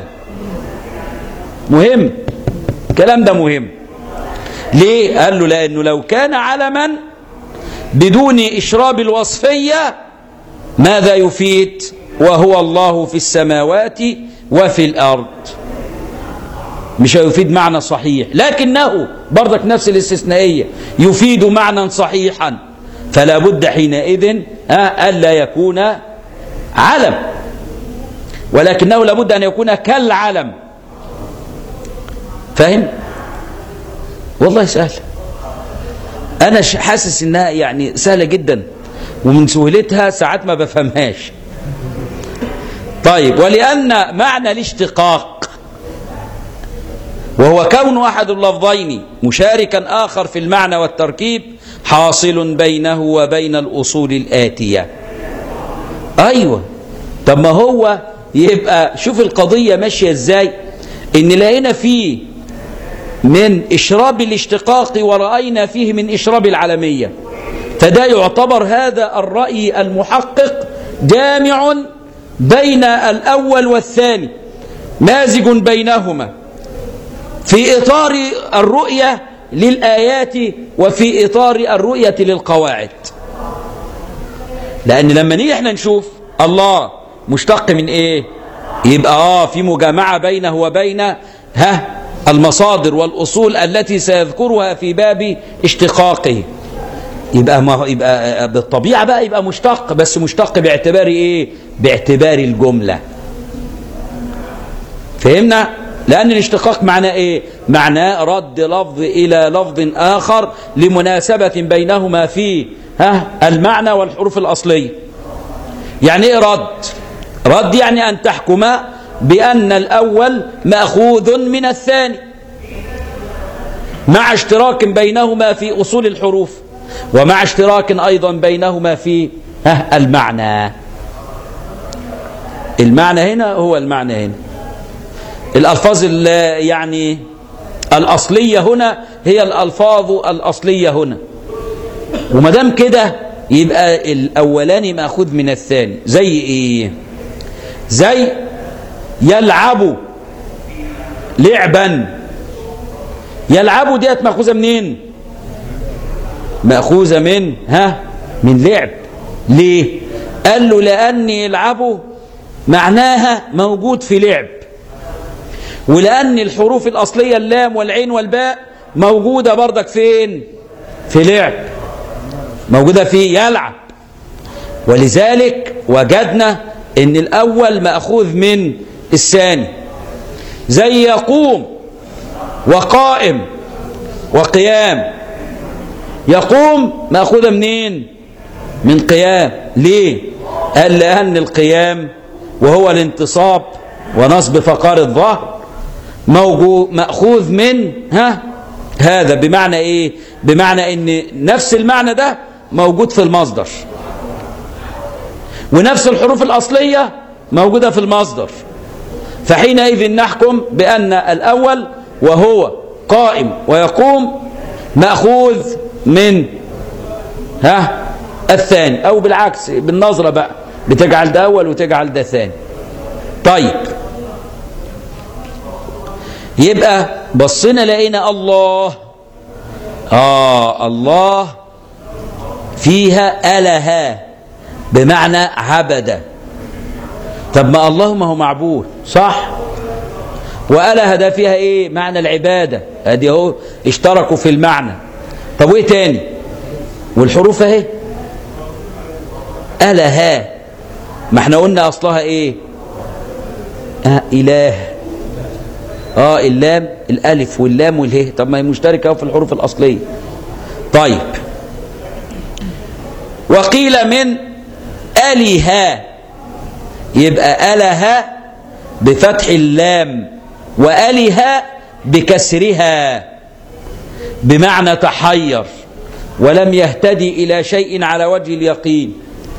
مهم الكلام ده مهم. ليه؟ قال له لأنه لو كان علما بدون إشراب الوصفية ماذا يفيد؟ وهو الله في السماوات وفي الأرض، مش هيفيد معنى صحيح، لكنه برضك نفس الاستثنائية يفيد معنى صحيحا، فلا بد حينئذ ألا يكون علم، ولكنه لابد أن يكون كالعلم. فاهم؟ والله سهل، أنا حاسس إنها يعني سهلة جدا، ومن سهولتها ساعات ما بفهمهاش. طيب ولأن معنى الاشتقاق وهو كون أحد اللفظين مشاركا آخر في المعنى والتركيب حاصل بينه وبين الأصول الآتية. أيوة، طب ما هو يبقى شوف القضية ماشية إزاي، إن لقينا فيه من إشراب الاشتقاق ورأينا فيه من إشراب العلمية، فده يعتبر هذا الرأي المحقق جامع بين الأول والثاني، مازج بينهما في إطار الرؤية للآيات وفي إطار الرؤية للقواعد. لأن لما نيجي احنا نشوف الله مشتق من إيه، يبقى آه في مجامعة بينه وبين ها المصادر والأصول التي سيذكرها في باب اشتقاقه. يبقى ما يبقى بالطبيعة بقى يبقى مشتق، بس مشتق باعتبار إيه؟ باعتبار الجملة. فهمنا؟ لأن الاشتقاق معناه إيه؟ معناه رد لفظ إلى لفظ آخر لمناسبة بينهما في ها المعنى والحروف الأصلية. يعني إيه رد؟ رد يعني أن تحكم بأن الأول مأخوذ من الثاني مع اشتراك بينهما في أصول الحروف ومع اشتراك أيضا بينهما في المعنى. المعنى هنا هو المعنى هنا. الألفاظ يعني الأصلية هنا هي الألفاظ الأصلية هنا، وما دام كده يبقى الأولاني مأخوذ من الثاني. زي إيه؟ زي يلعب لعبا. يلعب ديت مأخوذة منين؟ مأخوذة من ها من لعب. ليه؟ قال له لأن يلعبوا معناها موجود في لعب، ولأن الحروف الأصلية اللام والعين والباء موجودة بردك فين؟ في لعب، موجودة في يلعب. ولذلك وجدنا ان الأول مأخوذ من الثاني. زي يقوم وقائم وقيام. يقوم مأخوذة منين؟ من قيام. ليه؟ قال لأن القيام وهو الانتصاب ونصب فقار الظهر موجود مأخوذ من ها هذا. بمعنى ايه؟ بمعنى ان نفس المعنى ده موجود في المصدر، ونفس الحروف الأصلية موجودة في المصدر. فحينئذ نحكم بأن الأول وهو قائم ويقوم مأخوذ من ها الثاني، أو بالعكس بالنظرة بقى بتجعل ده أول وتجعل ده ثاني. طيب يبقى بصينا لقينا الله آه الله فيها أله بمعنى عبد. طب ما الله ما هو معبود صح، وأله ده فيها ايه؟ معنى العبادة. ادي اهو اشتركوا في المعنى. طب وايه تاني؟ والحروف اهي أله. ما احنا قلنا اصلها ايه؟ آه إله. اه اللام الالف واللام والهاء. طب ما هي مشتركه في الحروف الاصليه. طيب وقيل من أله، يبقى أله بفتح اللام وأله بكسرها بمعنى تحير ولم يهتدي إلى شيء على وجه اليقين.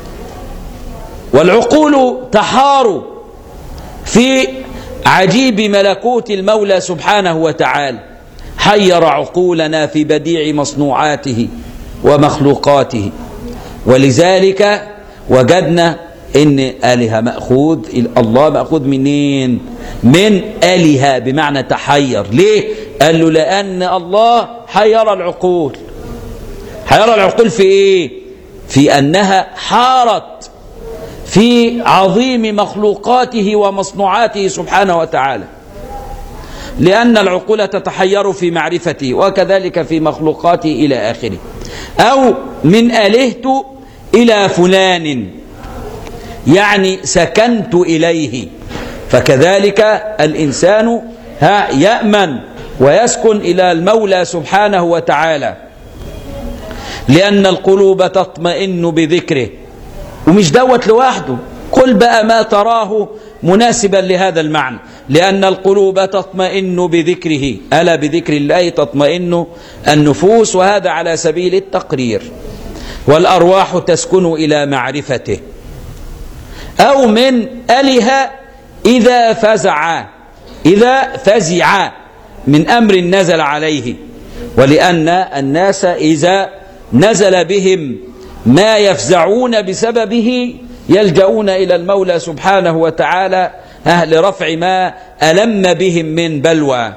والعقول تحار في عجيب ملكوت المولى سبحانه وتعالى، حير عقولنا في بديع مصنوعاته ومخلوقاته. ولذلك وجدنا ان آلهة مأخوذ، الله مأخوذ منين؟ من آلهة بمعنى تحير. ليه؟ قال له لأن الله حير العقول. حير العقول في ايه؟ في أنها حارت في عظيم مخلوقاته ومصنوعاته سبحانه وتعالى، لأن العقول تتحير في معرفته وكذلك في مخلوقاته إلى آخره. أو من ألهت إلى فلان يعني سكنت إليه، فكذلك الإنسان ها يأمن ويسكن إلى المولى سبحانه وتعالى، لأن القلوب تطمئن بذكره. ومش دوت لوحده، قل بقى ما تراه مناسبا لهذا المعنى، لأن القلوب تطمئن بذكره، ألا بذكر الله تطمئن النفوس، وهذا على سبيل التقرير. والأرواح تسكن إلى معرفته. أو من أله إذا فزع، إذا فزع من أمر نزل عليه، ولأن الناس إذا نزل بهم ما يفزعون بسببه يلجؤون إلى المولى سبحانه وتعالى أهل رفع ما ألم بهم من بلوى.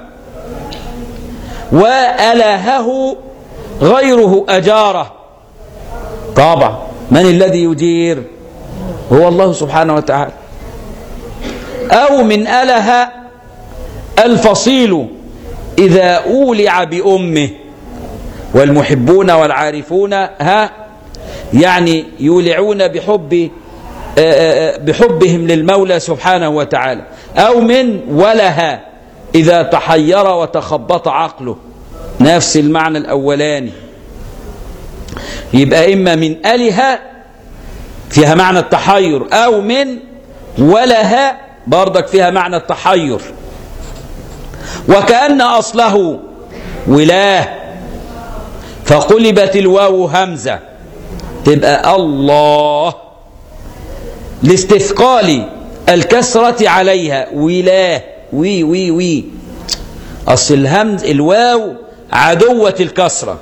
وألهه غيره أجاره. طبعا من الذي يجير؟ هو الله سبحانه وتعالى. أو من أله الفصيل إذا أولع بأمه، والمحبون والعارفون ها يعني يولعون بحب بحبهم للمولى سبحانه وتعالى. أو من وله إذا تحير وتخبط عقله، نفس المعنى الأولاني. يبقى إما من أله فيها معنى التحير، أو من ولها برضك فيها معنى التحير. وكأن أصله ولاه فقلبت الواو همزة تبقى الله لاستثقال الكسرة عليها. ولاه وي وي وي أصل الهمز الواو عدوة الكسرة،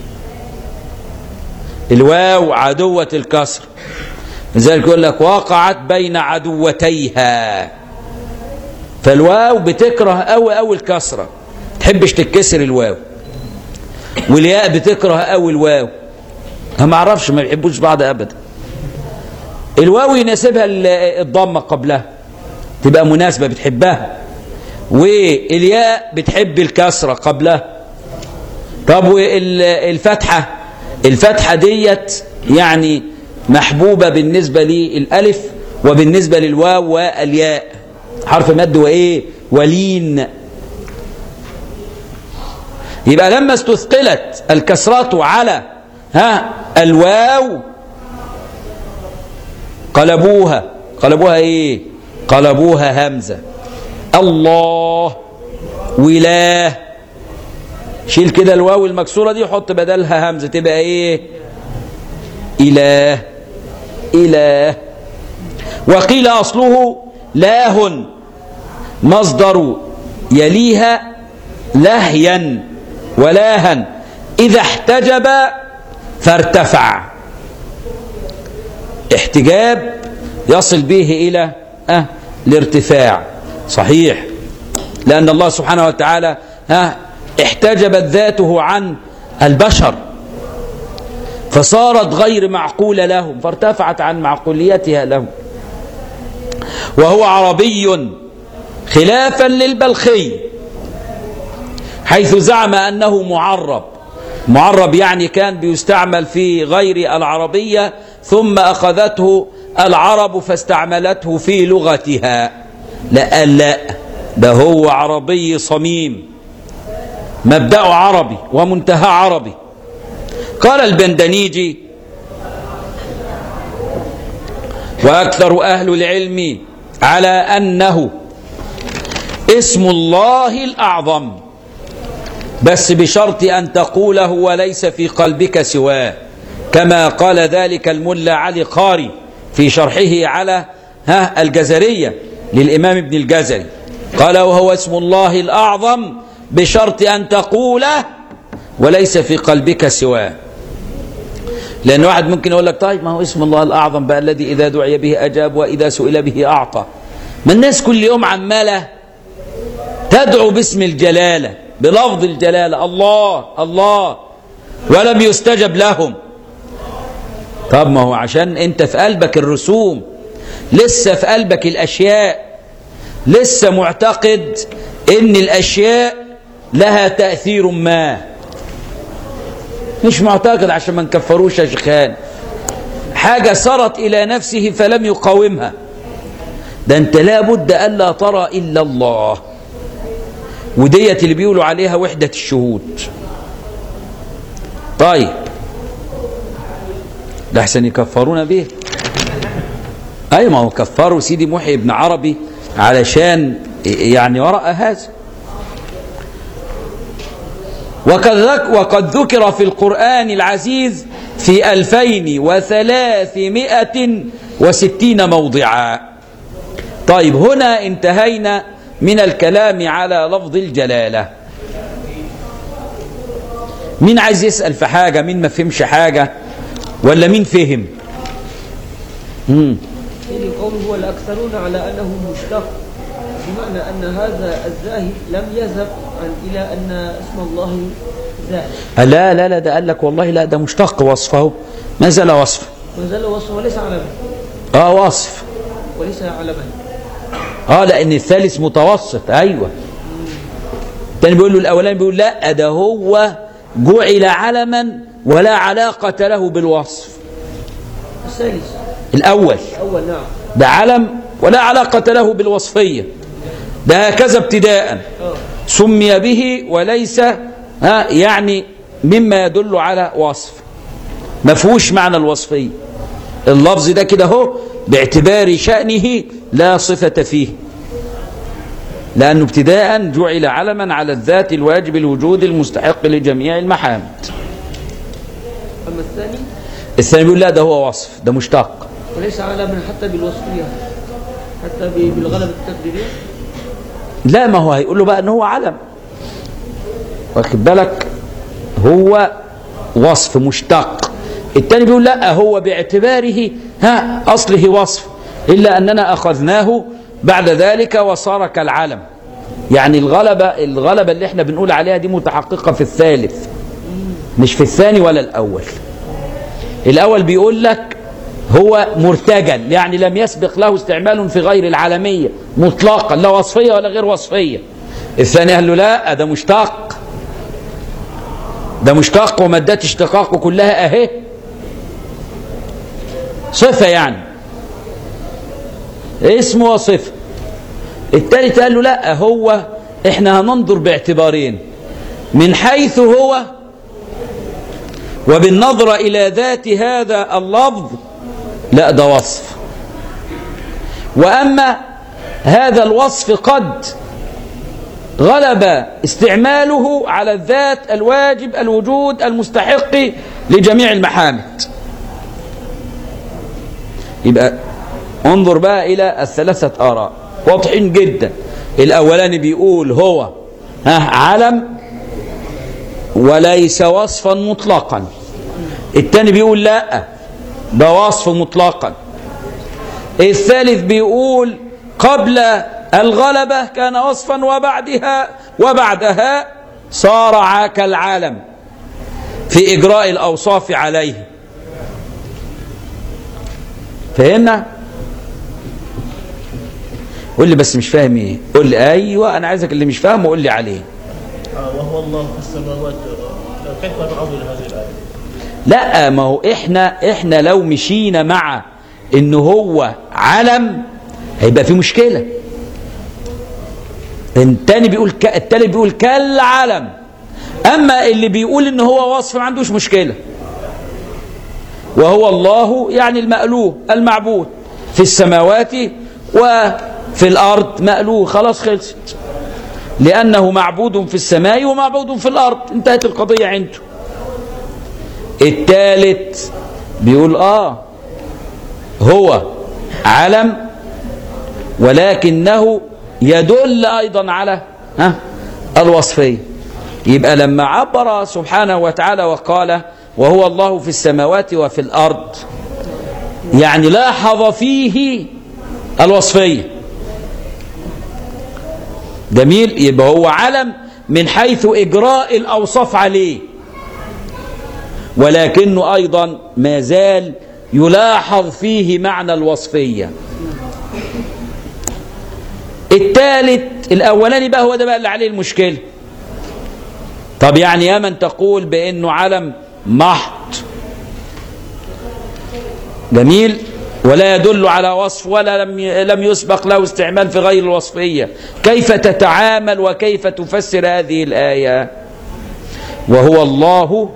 الواو عدوة الكسرة، لذلك يقول لك وقعت بين عدوتيها. فالواو بتكره أوي أوي الكسرة، تحبش تتكسر الواو. والياء بتكره أوي الواو، ما اعرفش ما بيحبوش بعض أبدا. الواو يناسبها الضمة قبلها تبقى مناسبة بتحبها، والياء بتحب الكسرة قبلها. طب والفتحة، الفتحة ديت يعني محبوبة بالنسبة للألف وبالنسبة للواو والياء، حرف مد وإيه ولين. يبقى لما استثقلت الكسرة على ها الواو قلبوها قلبوها إيه قلبوها همزة. الله ولاه، شيل كده الواو المكسورة دي حط بدلها همزة تبقى إيه إله إله. وقيل أصله لاه مصدر يليها لهيا ولاها إذا احتجب فارتفع. احتجاب يصل به إلى أه الارتفاع، صحيح، لأن الله سبحانه وتعالى ها احتجبت ذاته عن البشر فصارت غير معقولة لهم فارتفعت عن معقوليتها لهم. وهو عربي خلافا للبلخي حيث زعم أنه معرب. معرب يعني كان بيستعمل في غير العربية ثم أخذته العرب فاستعملته في لغتها. لا لا، ده هو عربي صميم، مبدأ عربي ومنتهى عربي. قال البندنيجي: وأكثر أهل العلم على أنه اسم الله الأعظم، بس بشرط أن تقوله وليس في قلبك سواه، كما قال ذلك الملا علي قاري في شرحه على ها الجزرية للإمام ابن الجزري، قال وهو اسم الله الأعظم بشرط أن تقوله وليس في قلبك سواه. لأن واحد ممكن يقول لك طيب ما هو اسم الله الأعظم بقى الذي إذا دعي به أجاب وإذا سئل به أعطى. ما الناس كل يوم عمالة تدعو باسم الجلالة بلفظ الجلالة الله الله ولم يستجب لهم. طب ما هو عشان انت في قلبك الرسوم، لسه في قلبك الأشياء، لسه معتقد ان الأشياء لها تأثير ما، مش معتقد عشان ما نكفروش يا شيخان، حاجة صارت إلى نفسه فلم يقاومها. ده انت لابد ألا ترى إلا الله، وديت اللي بيقولوا عليها وحدة الشهود. طيب ده احسن يكفرونا به. اي ما هو كفروا سيدي محي بن عربي علشان يعني وراء هذا. وقد ذكر في القرآن العزيز في ألفين وثلاثمائة وستين موضعا. طيب هنا انتهينا من الكلام على لفظ الجلالة. مين عايز يسأل في حاجة؟ مين ما فهمش حاجة ولا مين فهم؟ امم قوله هو الأكثرون على أنه مشتق، بمعنى أن هذا الزاهد لم يذهب عن إلى أن اسم الله زاهد. لا لا لا، ده قال لك والله لا، ده مشتق وصفه، ما زال وصفه، ما زال وصفه وليس علما. اه وصف وليس علما. اه لأن الثالث متوسط. أيوة الثاني بيقول له الأولاني بيقول لا، ده هو جعل علما ولا علاقة له بالوصف. الثالث الأول الأول نعم، ده علم ولا علاقة له بالوصفية، ده هكذا ابتداء سمي به وليس ها يعني مما يدل على وصف، ما فيهوش معنى الوصفية. اللفظ ده كده هو باعتبار شأنه لا صفة فيه، لأنه ابتداء جعل علما على الذات الواجب الوجود المستحق لجميع المحامد. أما الثاني الثاني بيقول لا، ده هو وصف، ده مشتق، وليس علما حتى بالوصفية، حتى بالغلبة التقديرية. لا، ما هو هيقول له بقى ان هو علم، واخد بالك، هو وصف مشتق. الثاني بيقول لا، هو باعتباره ها اصله وصف، الا اننا اخذناه بعد ذلك وصار كالعلم. يعني الغلبة الغلبة اللي احنا بنقول عليها دي متحققة في الثالث، مش في الثاني ولا الأول. الأول بيقول لك هو مرتجل، يعني لم يسبق له استعمال في غير العالمية مطلقا، لا وصفية ولا غير وصفية. الثاني قال له لا، ده مشتق، ده مشتق ومادات اشتقاقه كلها اهي صفة، يعني اسم وصفة. الثالث قال له لا، هو احنا هننظر باعتبارين، من حيث هو وبالنظرة إلى ذات هذا اللفظ لا ده وصف، وأما هذا الوصف قد غلب استعماله على الذات الواجب الوجود المستحق لجميع المحامد. يبقى انظر بقى إلى الثلاثة آراء واضحين جدا. الأولاني بيقول هو ها علم وليس وصفا مطلقا. الثاني بيقول لا، ده وصف مطلقا. الثالث بيقول قبل الغلبة كان وصفا، وبعدها وبعدها صار كالعالم في إجراء الأوصاف عليه. فهمنا؟ قول لي بس مش فاهم ايه، قول لي ايوه انا عايزك اللي مش فاهمه قول لي عليه. آه وهو الله في السماوات، كيف نعود الى هذه الايه؟ لا، ما هو احنا احنا لو مشينا مع ان هو علم هيبقى في مشكله. التاني بيقول ك... التاني بيقول كالعلم، اما اللي بيقول ان هو وصف ما عندوش مشكله. وهو الله يعني المألوه المعبود في السماوات وفي الأرض، مألوه خلاص خلصت، لأنه معبود في السماء ومعبود في الأرض، انتهت القضية عنده. الثالث بيقول آه هو علم ولكنه يدل أيضا على ها الوصفية. يبقى لما عبر سبحانه وتعالى وقال وهو الله في السماوات وفي الأرض، يعني لاحظ فيه الوصفية. جميل، يبقى هو علم من حيث إجراء الأوصاف عليه، ولكنه أيضا ما زال يلاحظ فيه معنى الوصفية. الثالث الأولاني بقى هو ده بقى اللي عليه المشكلة. طب يعني يا من تقول بأنه علم محض جميل ولا يدل على وصف ولا لم لم يسبق له استعمال في غير الوصفية، كيف تتعامل وكيف تفسر هذه الآية؟ وهو الله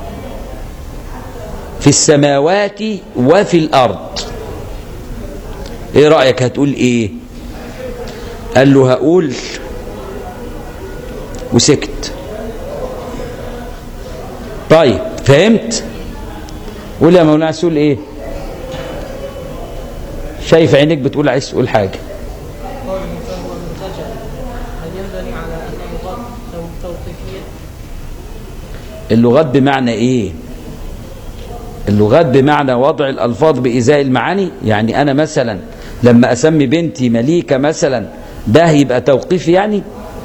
في السماوات وفي الأرض. ايه رأيك هتقول ايه؟ قال له هقول وسكت. طيب فهمت؟ قول يا مولانا سؤال ايه؟ شايف عينيك بتقول عايز تقول حاجه. قول فهو مرتجع، هل ينبني على ان اللغات توقيفيه؟ اللغات بمعنى ايه؟ اللغات بمعنى وضع الالفاظ بازاء المعاني. يعني انا مثلا لما اسمي بنتي مليكه مثلا ده يبقى توقيفي يعني؟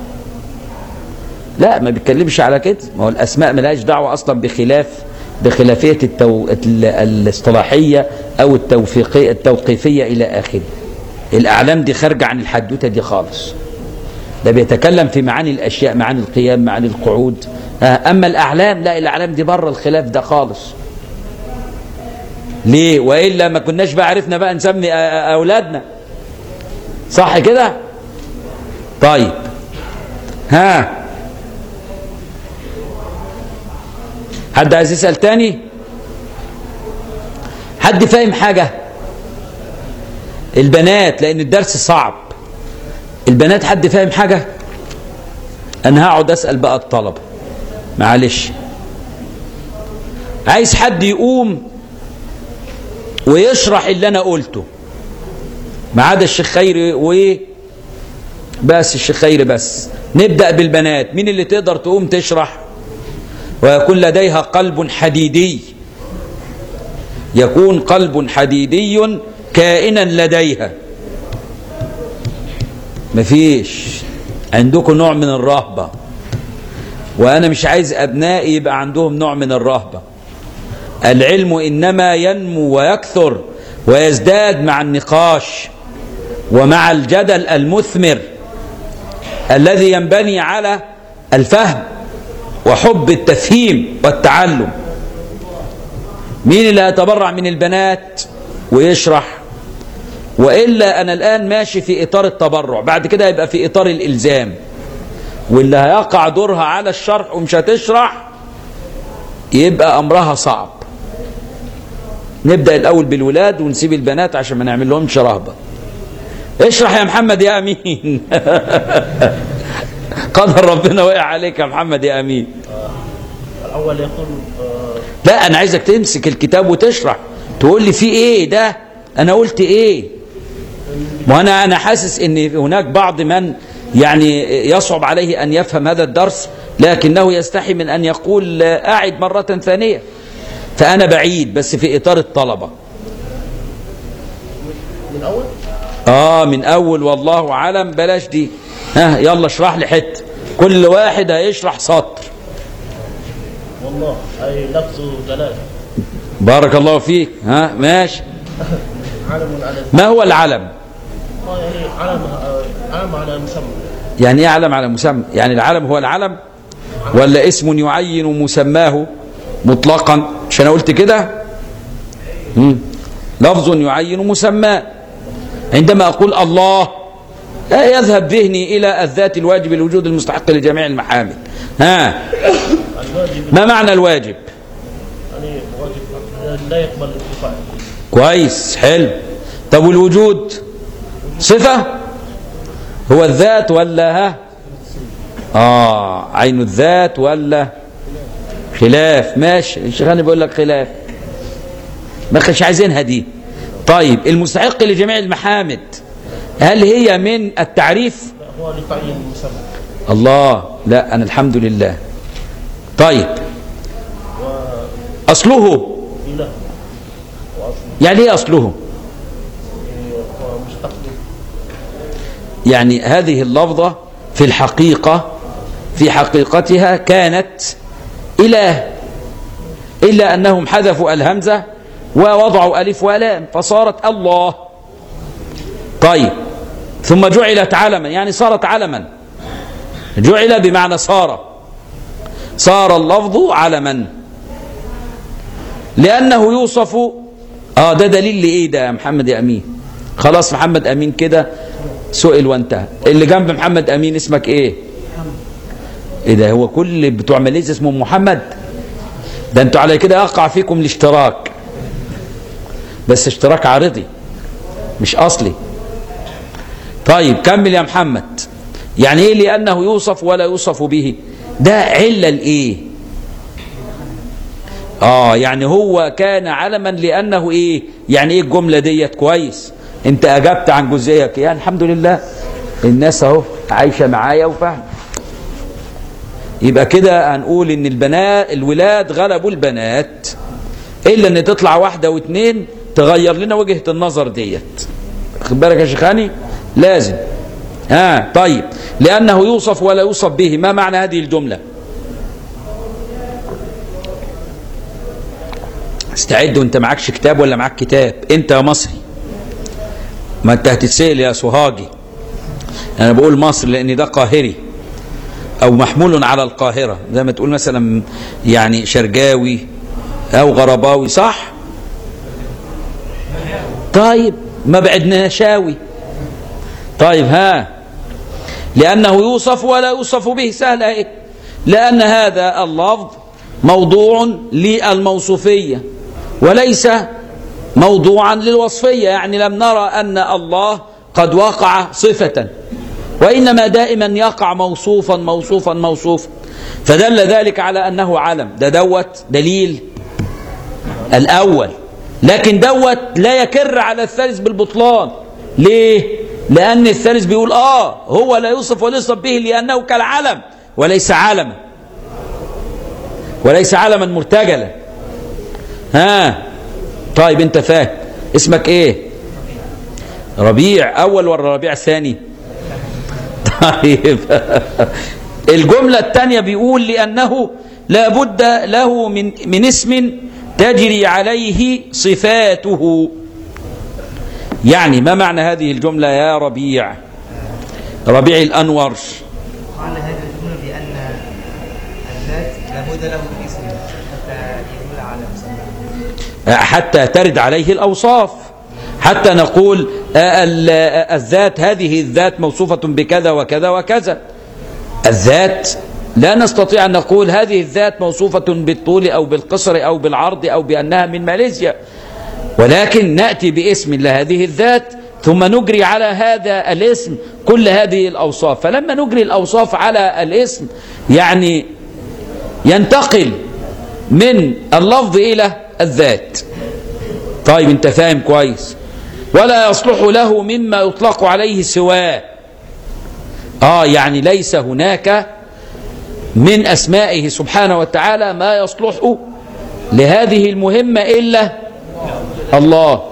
لا، ما بيتكلمش على كده. ما هو الاسماء ملهاش دعوه اصلا بخلاف بخلافيه التو... الاصطلاحيه او التوفيقيه التوقيفيه الى اخره. الاعلام دي خارجه عن الحدوته دي خالص. ده بيتكلم في معاني الاشياء، معاني القيام، معاني القعود. اما الاعلام لا، الاعلام دي بره الخلاف ده خالص. ليه؟ والا ما كناش بقى عرفنا بقى نسمي اولادنا، صح كده؟ طيب ها، حد عايز يسأل تاني؟ حد فاهم حاجة؟ البنات، لأن الدرس صعب. البنات حد فاهم حاجة؟ أنا هقعد أسأل بقى الطلبة، معلش. عايز حد يقوم ويشرح اللي أنا قلته، ما عدا الشيخ خيري وإيه بس، الشيخ خيري بس. نبدأ بالبنات، مين اللي تقدر تقوم تشرح؟ ويكون لديها قلب حديدي، يكون قلب حديدي كائنا لديها. مفيش عندكم نوع من الرهبة، وأنا مش عايز أبنائي يبقى عندهم نوع من الرهبة. العلم إنما ينمو ويكثر ويزداد مع النقاش ومع الجدل المثمر الذي ينبني على الفهم وحب التفهيم والتعلم. مين اللي هيتبرع من البنات ويشرح؟ وإلا أنا الآن ماشي في إطار التبرع، بعد كده يبقى في إطار الإلزام، واللي هيقع دورها على الشرح ومش هتشرح يبقى أمرها صعب. نبدأ الأول بالولاد ونسيب البنات عشان ما نعمل لهمش رهبة. اشرح يا محمد يا أمين. قدر ربنا وقع عليك يا محمد يا أمين. الأول يقول لا، أنا عايزك تمسك الكتاب وتشرح، تقول لي في إيه ده، أنا قلت إيه. وأنا أنا حاسس إن هناك بعض من يعني يصعب عليه أن يفهم هذا الدرس، لكنه يستحي من أن يقول أعد مرة ثانية. فأنا بعيد بس في إطار الطلبة. من أول؟ آه من أول والله أعلم، بلاش دي. ها يلا اشرح لي حتة، كل واحد هيشرح سطر. والله أي لفظ دلالة. بارك الله فيك. ها ماشي. علم على ما هو العلم؟ آه يعني علم علم على مسمى. يعني ايه علم على مسمى؟ يعني العلم هو العلم ولا اسم يعين مسماه مطلقا؟ مش انا قلت كده؟ لفظ يعين مسماه. عندما اقول الله يذهب ذهني الى الذات الواجب الوجود المستحق لجميع المحامد. ها ما معنى الواجب؟ يعني واجب لا يقبل الاتفاق. كويس، حلو. طب والوجود صفة؟ هو الذات ولا ها؟ آه عين الذات ولا خلاف؟ ماشي، الشيخاني بيقول لك خلاف، ما كانش عايزينها دي. طيب المستحق لجميع المحامد، هل هي من التعريف؟ لا، هو لتعيين المسمى. الله، لا أنا الحمد لله. طيب أصله إله. يعني ايه أصله؟ مشتق. يعني هذه اللفظة في الحقيقة في حقيقتها كانت إله، إلا أنهم حذفوا الهمزة ووضعوا ألف ولام فصارت الله. طيب ثم جعلت علما، يعني صارت علما. جعل بمعنى صار، صار اللفظ علما لأنه يوصف. آه ده دليل لإيه ده يا محمد يا أمين؟ خلاص محمد أمين كده سئل وانتهى. اللي جنب محمد أمين اسمك إيه؟ إيه ده، هو كل بتوع ماليزيا اسمه محمد؟ ده انتوا على كده يقع فيكم الاشتراك، بس اشتراك عارضي مش أصلي. طيب كمل يا محمد. يعني إيه لأنه يوصف ولا يوصف به؟ ده علة لإيه؟ آه يعني هو كان علما لأنه إيه؟ يعني إيه الجملة ديت؟ كويس، أنت أجبت عن جزئية يعني الحمد لله، الناس أهو عايشة معايا وفهم. يبقى كده هنقول إن البنات الولاد غلبوا البنات، إلا إن تطلع واحدة واثنين تغير لنا وجهة النظر ديت. خد بالك يا شيخاني، لازم. ها آه طيب، لأنه يوصف ولا يوصف به، ما معنى هذه الجملة؟ استعد وانت معكش كتاب ولا معك كتاب؟ انت يا مصري، ما انت هتتسأل يا سوهاجي. انا بقول مصر لان ده قاهري او محمول على القاهرة، زي ما تقول مثلا يعني شرقاوي او غرباوي، صح؟ طيب ما بعدنا شاوي. طيب ها، لأنه يوصف ولا يوصف به، سهل اهي. لأن هذا اللفظ موضوع للموصوفية وليس موضوعا للوصفية، يعني لم نرى أن الله قد وقع صفة، وإنما دائما يقع موصوفا موصوفا موصوفا، فدل ذلك على أنه علم. ده دوت دليل الأول، لكن دوت لا يكر على الثالث بالبطلان. ليه؟ لأن الثالث بيقول آه هو لا يوصف ولا يوصف به لأنه كالعلم وليس علما، وليس علما مرتجلا. ها طيب انت فاهم. اسمك ايه؟ ربيع اول ولا ربيع ثاني؟ طيب الجملة الثانية بيقول لأنه لا بد له من من اسم تجري عليه صفاته. يعني ما معنى هذه الجملة يا ربيع؟ ربيع الأنور. معنى هذه الجملة بأن الذات لابد له من اسم حتى يدل على مسمى، حتى ترد عليه الأوصاف، حتى نقول الذات هذه الذات موصوفة بكذا وكذا وكذا. الذات لا نستطيع أن نقول هذه الذات موصوفة بالطول أو بالقصر أو بالعرض أو بأنها من ماليزيا، ولكن نأتي باسم لهذه الذات ثم نجري على هذا الاسم كل هذه الأوصاف. فلما نجري الأوصاف على الاسم يعني ينتقل من اللفظ إلى الذات. طيب انت فاهم كويس. ولا يصلح له مما يطلق عليه سواه. آه يعني ليس هناك من أسمائه سبحانه وتعالى ما يصلح لهذه المهمة إلا الله.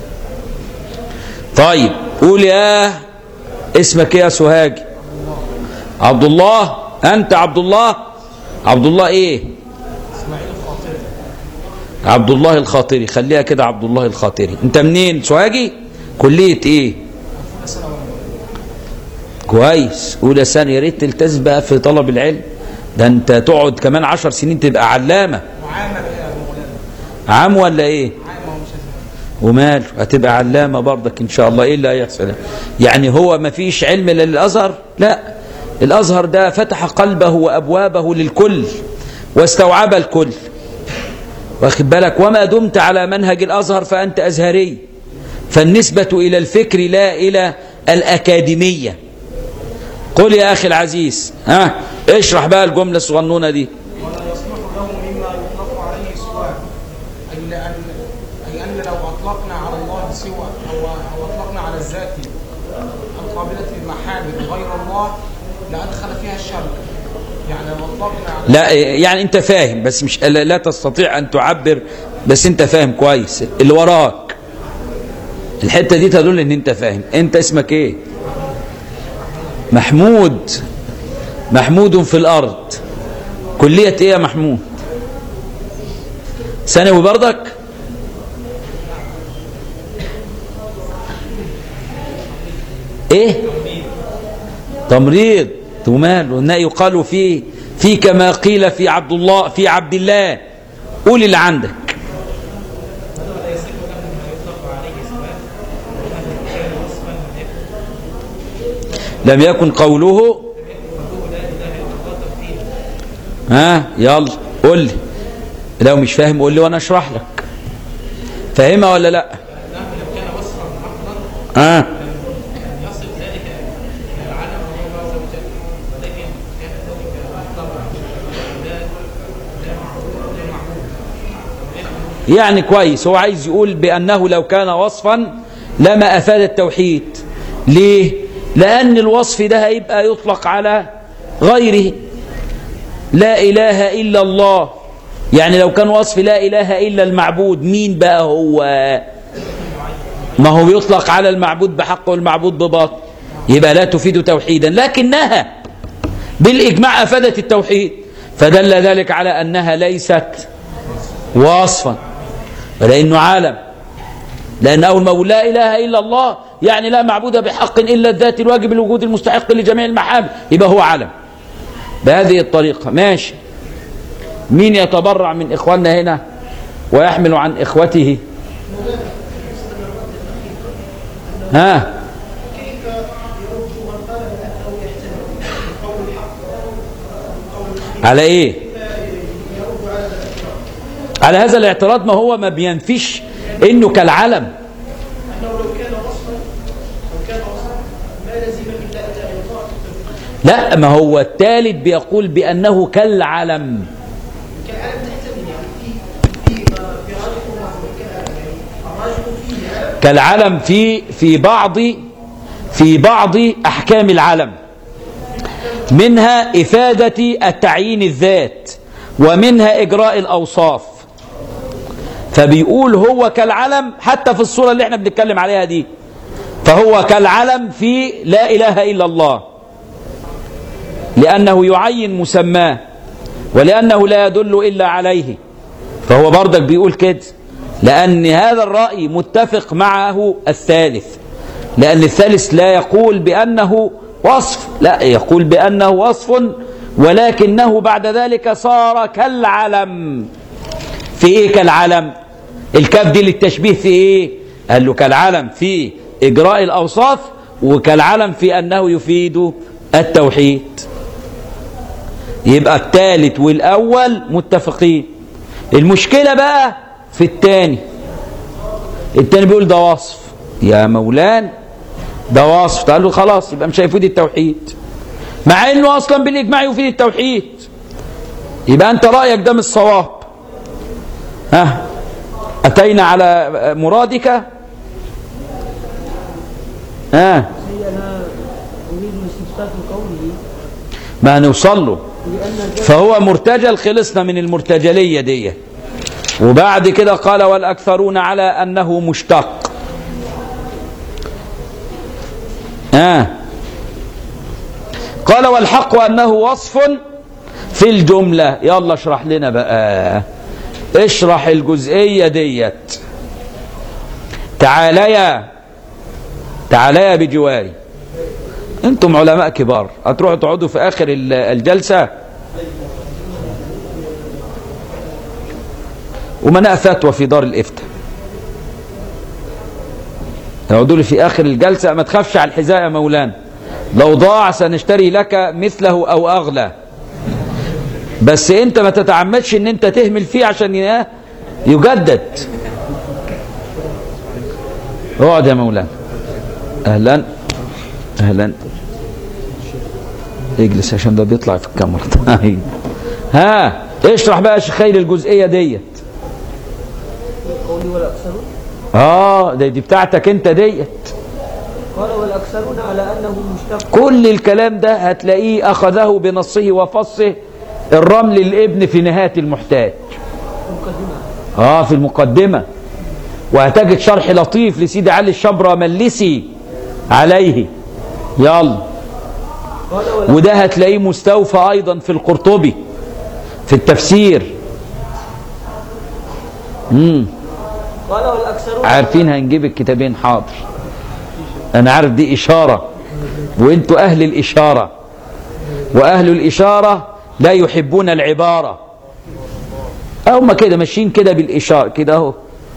طيب قول يا اسمك يا سوهاج؟ عبد الله. أنت عبد الله؟ عبد الله إيه؟ عبد الله الخاطري. خليها كده عبد الله الخاطري. أنت منين سوهاجي؟ كلية إيه؟ كويس. أولى سنة. يا ريت تلتزم بقى في طلب العلم، ده أنت تقعد كمان عشر سنين تبقى علامة. عام ولا إيه؟ ومال هتبقى علامة برضك إن شاء الله. إيه اللي هيحصل؟ يعني هو ما فيش علم للأزهر؟ لا، الأزهر ده فتح قلبه وأبوابه للكل واستوعب الكل، واخد بالك؟ وما دمت على منهج الأزهر فأنت أزهري، فالنسبة إلى الفكر لا إلى الأكاديمية. قل يا أخي العزيز، ها اشرح بقى الجملة الصغنونة دي. ولا يصلح له مما يطلق عليه سواه، أي أن أي أن لو أطلقنا على الله سوى أو أو أطلقنا على الذات القابلة للمحامد غير الله لأدخل فيها الشرك. يعني لو أطلقنا على لا يعني أنت فاهم، بس مش لا تستطيع أن تعبر، بس أنت فاهم كويس اللي وراك. الحتة دي تدل أن أنت فاهم. أنت اسمك إيه؟ محمود. محمود في الأرض. كلية إيه يا محمود؟ ثانوي برضك؟ إيه؟ تمريض. ومال وإنه يقال فيه في كما قيل في عبد الله في عبد الله. قول اللي عندك. لم يكن قوله. ها يلا قول لي، لو مش فاهم قول لي وانا اشرح لك. فاهمها ولا لا؟ ها يعني كويس. هو عايز يقول بأنه لو كان وصفا لما أفاد التوحيد. ليه؟ لأن الوصف ده هيبقى يطلق على غيره. لا إله إلا الله، يعني لو كان وصف لا إله إلا المعبود، مين بقى هو؟ ما هو يطلق على المعبود بحق والمعبود بباطل، يبقى لا تفيد توحيدا، لكنها بالإجماع أفادت التوحيد، فدل ذلك على أنها ليست وصفا، ولأنه عالم. لأن أول ما لا إله إلا الله يعني لا معبود بحق إلا الذات الواجب الوجود المستحق لجميع المحامد، يبقى هو عالم بهذه الطريقة. ماشي. مين يتبرع من إخواننا هنا ويحمل عن إخوته؟ ها على إيه؟ على هذا الاعتراض. ما هو ما بينفيش انه كالعلم. انه لو كان وصفا لو كان وصفا ما لزم الا ان يطاع. لا، ما هو الثالث بيقول بانه كالعلم. كالعلم تحتمل يعني في في في الراجح فيه كالعلم في في بعض في بعض احكام العلم، منها افاده التعيين الذات ومنها اجراء الاوصاف. فبيقول هو كالعلم حتى في الصورة اللي احنا بنتكلم عليها دي، فهو كالعلم في لا إله إلا الله، لأنه يعين مسماه ولأنه لا يدل إلا عليه. فهو برضك بيقول كده، لأن هذا الرأي متفق معه الثالث، لأن الثالث لا يقول بأنه وصف، لا يقول بأنه وصف ولكنه بعد ذلك صار كالعلم. في ايه كالعلم؟ الكاف دي للتشبيه في ايه؟ قال له كالعلم في اجراء الاوصاف وكالعلم في انه يفيد التوحيد. يبقى الثالث والاول متفقين. المشكلة بقى في الثاني. الثاني بيقول ده وصف يا مولان، ده وصف. قال له خلاص يبقى مش هيفيد التوحيد، مع انه اصلا بالاجماع يفيد التوحيد. يبقى انت رايك ده مش صواب. ها، أتينا على مرادك؟ ها، أنا أريد استفسار قوله ما هنوصل له. لأن فهو مرتجل، خلصنا من المرتجلية دي. وبعد كده قال والأكثرون على أنه مشتق. ها، قال والحق أنه وصف في الجملة. يلا اشرح لنا بقى، اشرح الجزئية ديت. تعاليا تعاليا بجواري، انتم علماء كبار، هتروحوا تقعدوا في اخر الجلسة ومناء فتوى في دار الافتاء، يقعدوا لي في اخر الجلسة. ما تخافش على الحذاء يا مولانا، لو ضاع سنشتري لك مثله او اغلى، بس انت ما تتعمدش ان انت تهمل فيه عشان يجدد. اقعد يا مولانا. اهلا اهلا، اجلس عشان ده بيطلع في الكاميرا. ها، اشرح بقى يا شيخ خير الجزئيه ديت. قولي والأكثرون. اه ده دي بتاعتك انت ديت. قال والأكثرون على أنه مشتق. كل الكلام ده هتلاقيه اخذه بنصه وفصه الرمل الابن في نهاية المحتاج. مقدمة. اه في المقدمة. وهتجد شرح لطيف لسيدي علي الشبرا ملسي عليه. يلا. وده هتلاقيه مستوفى ايضا في القرطبي في التفسير. امم قال والأكثرون. عارفين هنجيب الكتابين؟ حاضر، انا عارف دي اشارة وانتوا اهل الاشارة، واهل الاشارة لا يحبون العبارة. هم كده ماشيين كده بالإشارة كده اهو.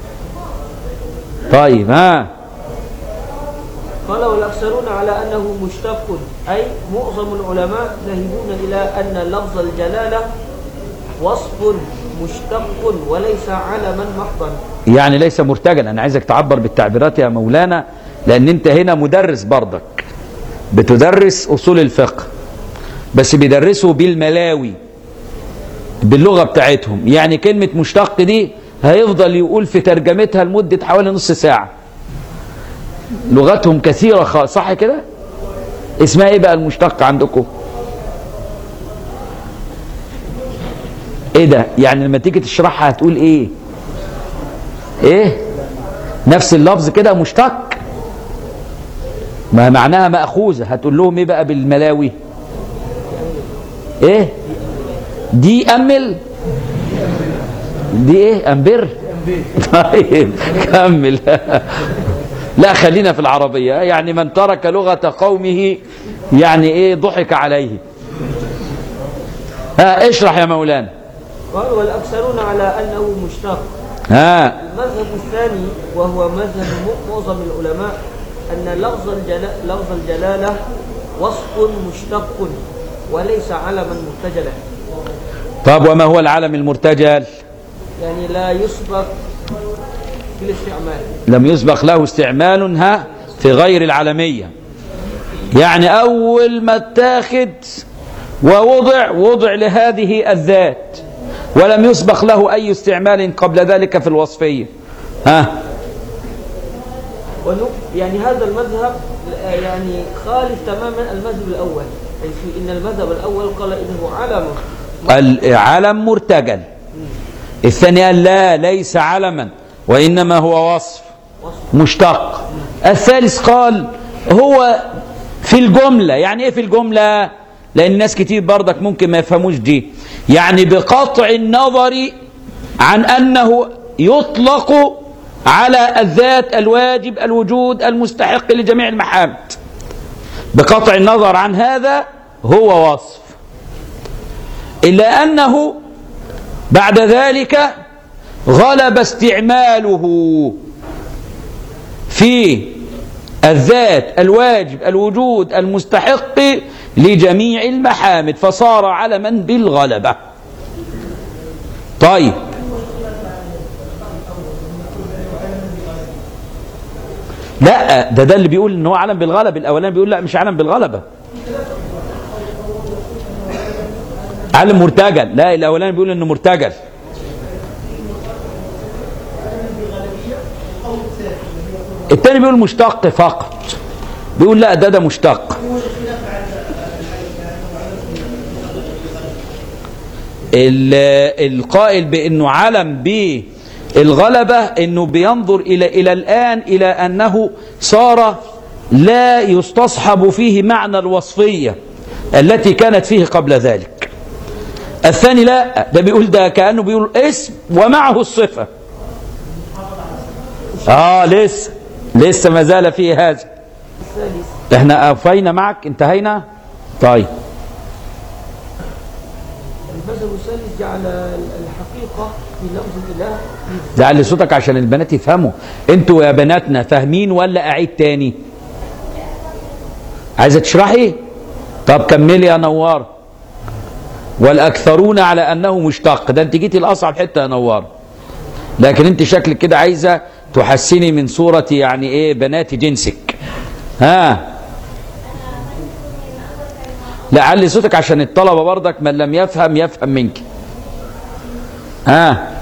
طيب ها، قال والأكثرون على أنه مشتق، أي معظم العلماء ذاهبون إلى أن لفظ الجلالة وصف مشتق وليس علما محضا. يعني ليس مرتجلا. أنا عايزك تعبر بالتعبيرات يا مولانا، لأن أنت هنا مدرس برضك، بتدرس أصول الفقه، بس بيدرسوا بالملاوي باللغة بتاعتهم. يعني كلمة مشتق دي هيفضل يقول في ترجمتها لمدة حوالي نص ساعة. لغتهم كثيرة خ... صح كده؟ اسمها ايه بقى المشتق عندكم؟ ايه ده؟ يعني لما تيجي تشرحها هتقول ايه؟ ايه؟ نفس اللفظ كده مشتق؟ ما معناها مأخوذة. هتقول لهم ايه بقى بالملاوي؟ ايه؟ دي أمل؟ دي ايه؟ أمبر؟ طيب كمل. لا خلينا في العربية. يعني من ترك لغة قومه يعني ايه ضحك عليه. ها اشرح يا مولانا. قال والأكثرون على أنه مشتق. ها، المذهب الثاني وهو مذهب معظم العلماء أن لفظ الجلالة, لفظ الجلالة وصف مشتق وليس علما مرتجلا. طب وما هو العلم المرتجل؟ يعني لا يسبق في الاستعمال. لم يسبق له استعمال ها في غير العالمية، يعني أول ما اتاخد ووضع وضع لهذه الذات ولم يسبق له أي استعمال قبل ذلك في الوصفية. ها يعني هذا المذهب يعني خالف تماما المذهب الأول، يعني إن المذهب الأول قال إنه علم العلم مرتجل، الثاني قال لا ليس علما وإنما هو وصف مشتق، الثالث قال هو في الجملة. يعني إيه في الجملة؟ لأن ناس كتير برضك ممكن ما يفهموش دي، يعني بقطع النظر عن أنه يطلق على الذات الواجب الوجود المستحق لجميع المحامد، بقطع النظر عن هذا هو وصف، إلا أنه بعد ذلك غلب استعماله في الذات الواجب الوجود المستحق لجميع المحامد فصار علما بالغلبة. طيب لا ده ده اللي بيقول ان هو علم بالغلبة، الاولاني بيقول لا مش علم بالغلبة، علم مرتجل. لا الاولاني بيقول انه مرتجل. الثاني بيقول مشتق فقط، بيقول لا ده ده مشتق. القائل بانه علم بالغلبة انه بينظر الى الى الان الى انه صار لا يستصحب فيه معنى الوصفية التي كانت فيه قبل ذلك. الثاني لا، ده بيقول ده كأنه بيقول اسم ومعه الصفة. اه لسه لسه ما زال فيه هذا. احنا افينا معك انتهينا. طيب المذهب الثالث جعل الحقيقة في لفظ الإله. زعل صوتك عشان البنات يفهموا. انتوا يا بناتنا فاهمين ولا اعيد تاني؟ عايزة تشرحي؟ طب كملي يا نوار. والأكثرون على أنه مشتق، ده انت جيتي الأصعب حتة يا نوار، لكن انت شكلك كده عايزة تحسني من صورة يعني ايه بنات جنسك. ها لا علي صوتك عشان الطلبة برضك من لم يفهم يفهم منك. ها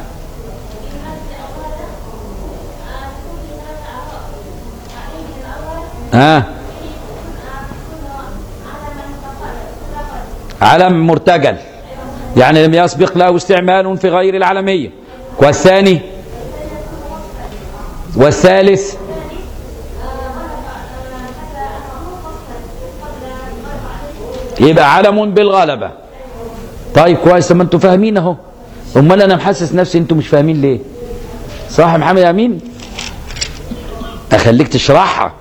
ها علم مرتجل يعني لم يسبق له استعمال في غير العالمية. والثاني والثالث يبقى علم بالغلبة. طيب كويس، ما انتوا فاهمين اهو، امال انا محسس نفسي انتوا مش فاهمين ليه؟ صح يا محمد امين؟ اخليك تشرحها.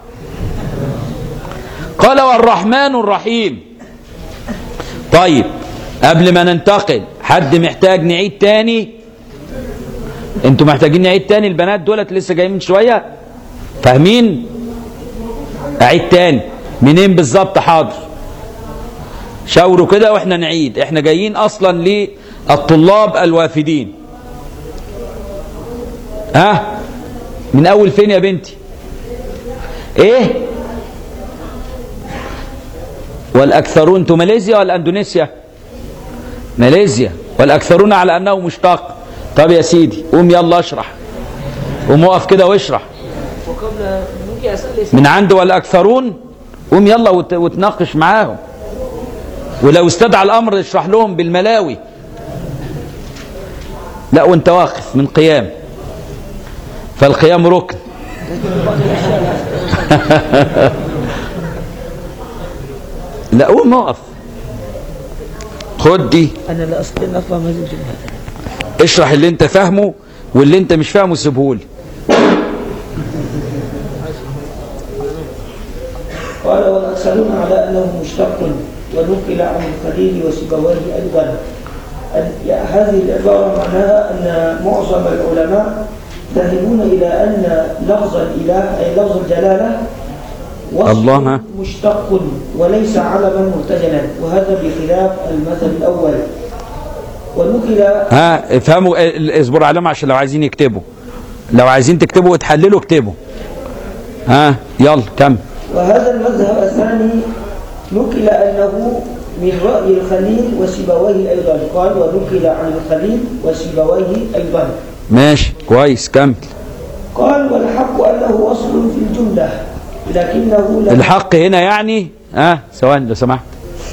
قال والرحمن الرحيم. طيب قبل ما ننتقل حد محتاج نعيد تاني؟ انتوا محتاجين نعيد تاني؟ البنات دولت لسه جايين من شويه فاهمين؟ اعيد تاني منين بالظبط؟ حاضر شاوروا كده واحنا نعيد. احنا جايين اصلا للطلاب الوافدين. ها من اول فين يا بنتي؟ ايه والاكثرون؟ انتوا ماليزيا ولا اندونيسيا؟ ماليزيا. والاكثرون على انه مشتق. طب يا سيدي قوم يلا اشرح، قوم وقف كده واشرح وقبل ممكن اسال من عنده والاكثرون. قوم يلا وت... وتناقش معاهم، ولو استدعى الامر اشرح لهم بالملاوي. لا وانت واقف من قيام، فالقيام ركن. لا قوم اقف، خد دي. انا لا استطيع ان افهم هذه الجمله. اشرح اللي انت فاهمه واللي انت مش فاهمه سيبهولي. قال والاكثرون على انه مشتق ونقل عن الخليل وسيبويه ايضا. هذه العباره معناها ان معظم العلماء ذاهبون الى ان لفظ الاله اي لفظ الجلاله وصف مشتق وليس علما مرتجلا، وهذا بخلاف المذهب الاول. ونقل ها افهموا، اصبروا عليهم عشان لو عايزين يكتبوا. لو عايزين تكتبوا وتحللوا اكتبوا. ها يلا كمل. وهذا المذهب الثاني نقل أنه من رأي الخليل وسيبويه أيضا. قال ونقل عن الخليل وسيبويه أيضا. ماشي كويس كمل. قال والحق أنه وصل في الجملة لكنه لا. الحق هنا يعني ها ثواني لو سمحت.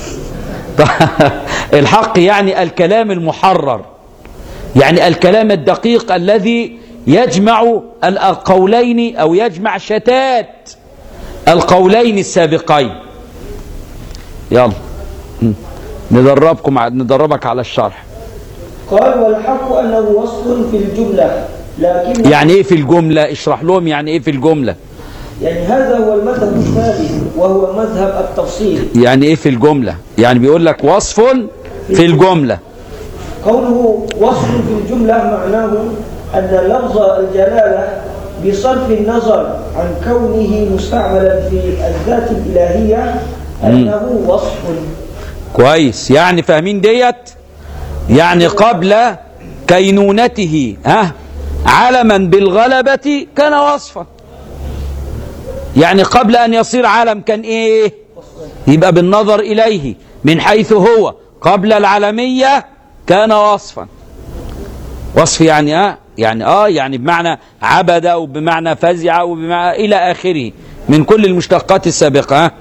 الحق يعني الكلام المحرر، يعني الكلام الدقيق الذي يجمع القولين أو يجمع شتات القولين السابقين. يلا ندربكم ندربك على الشرح. قال والحق أنه وصل في الجملة لكن. يعني ايه في الجملة؟ اشرح لهم يعني ايه في الجملة. يعني هذا هو المذهب الثالث وهو مذهب التفصيل. يعني ايه في الجملة؟ يعني بيقول لك وصف في الجملة. قوله وصف في الجملة معناه أن لفظ الجلالة بصرف النظر عن كونه مستعملا في الذات الإلهية أنه وصف. كويس، يعني فاهمين ديت؟ يعني قبل كينونته ها علما بالغلبة كان وصفا. يعني قبل أن يصير عالم كان إيه؟ يبقى بالنظر إليه من حيث هو قبل العالمية كان وصفا. وصف يعني آه يعني آه يعني بمعنى عبد وبمعنى فزع وبمعنى إلى آخره من كل المشتقات السابقة. آه؟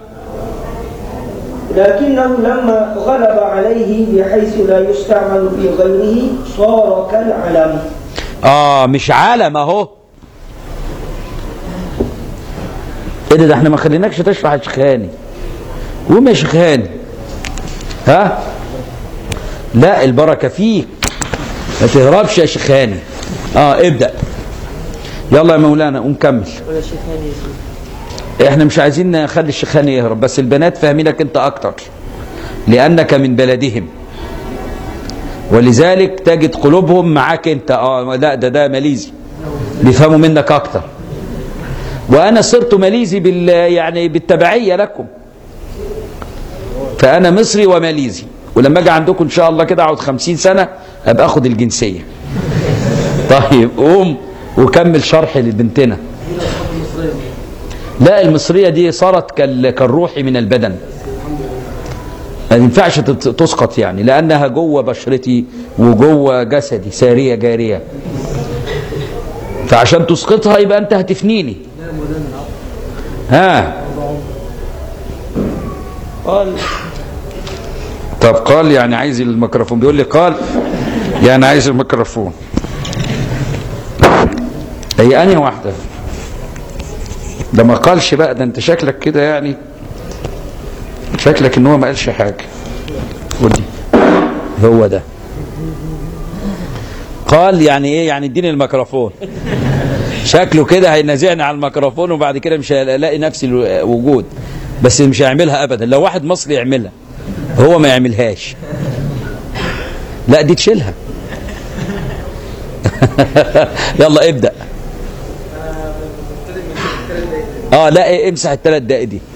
لكنه لما غلب عليه بحيث لا يستعمل في غيره صار كالعلم. آه مش عالم أهو. إيه ده, ده احنا ما خليناكش تشرح يا شيخ هاني. قوم يا شيخ هاني. ها؟ لا البركة فيك. ما تهربش يا شيخ هاني. اه ابدأ. يلا يا مولانا قوم كمل. ولا شيخ هاني احنا مش عايزين نخلي الشيخ هاني يهرب، بس البنات فاهمينك انت اكتر لانك من بلدهم، ولذلك تجد قلوبهم معاك انت. اه لا ده ده ماليزي بيفهموا منك اكتر، وانا صرت ماليزي بال يعني بالتبعية لكم، فانا مصري وماليزي، ولما اجي عندكم ان شاء الله كده اقعد خمسين سنة ابقى اخد الجنسية. طيب قوم وكمل شرح لبنتنا. لا المصرية دي صارت كالروح من البدن، ما ينفعش تسقط يعني، لأنها جوه بشرتي وجوه جسدي سارية جارية، فعشان تسقطها يبقى أنت هتفنيني. ها قال طب قال يعني عايز الميكروفون، بيقول لي قال يعني عايز الميكروفون. هي أنهي واحدة؟ ده ما قالش بقى، ده انت شكلك كده يعني شكلك ان هو ما قالش حاجه. ودي هو ده قال يعني ايه؟ يعني اديني الميكروفون. شكله كده هينازعني على الميكروفون وبعد كده مش هلاقي نفسي الوجود، بس مش هيعملها ابدا. لو واحد مصري يعملها هو ما يعملهاش. لا دي تشيلها. يلا ابدأ. اه لا ايه امسح الثلاث دقائق دي.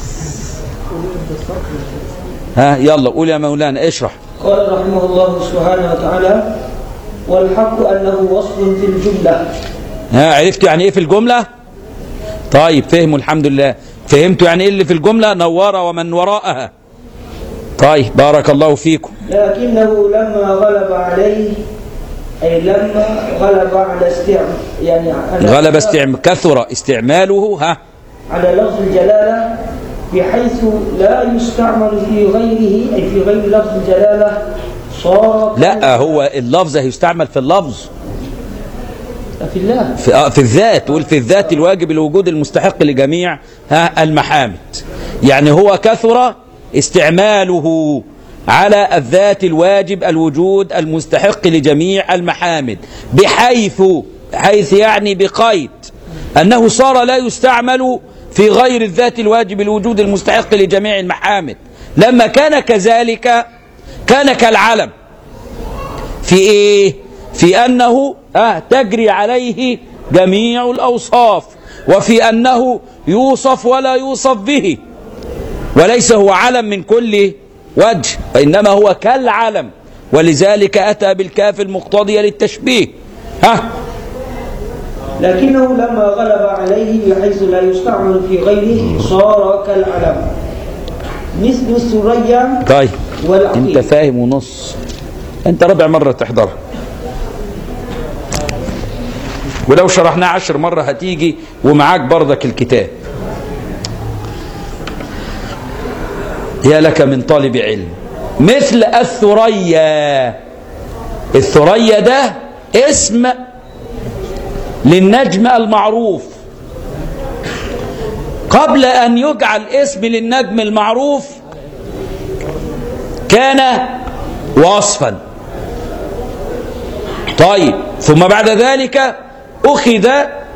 ها يلا قول يا مولانا اشرح. قال رحمه الله سبحانه وتعالى والحق أنه وصل في الجملة. ها عرفتوا يعني ايه في الجملة؟ طيب فهموا الحمد لله. فهمتوا يعني ايه اللي في الجملة؟ نور ومن وراءها. طيب بارك الله فيكم. لكنه لما غلب عليه أي لما غلب على استعمال يعني غلب استعمال كثر استعماله ها على لفظ الجلالة بحيث لا يستعمل في غيره أي في غير لفظ الجلالة صار. لا هو اللفظ هيستعمل في اللفظ في الله في, آه في الذات. تقول في الذات الواجب الوجود المستحق لجميع ها المحامد. يعني هو كثر استعماله على الذات الواجب الوجود المستحق لجميع المحامد بحيث حيث يعني بقيد أنه صار لا يستعمل في غير الذات الواجب الوجود المستحق لجميع المحامد. لما كان كذلك كان كالعلم في إيه؟ في أنه آه تجري عليه جميع الأوصاف، وفي أنه يوصف ولا يوصف به، وليس هو علم من كل وجه، وإنما هو كالعلم، ولذلك أتى بالكاف المقتضية للتشبيه. ها لكنه لما غلب عليه بحيث لا يستعمل في غيره صار كالعلم مثل الثريا طيب والعقيق. انت فاهم ونص، انت رابع مرة تحضرها، ولو شرحناه عشر مرة هتيجي ومعاك برضك الكتاب. يا لك من طالب علم. مثل الثريا، الثريا ده اسم للنجم المعروف، قبل أن يجعل اسم للنجم المعروف كان وصفا. طيب ثم بعد ذلك أخذ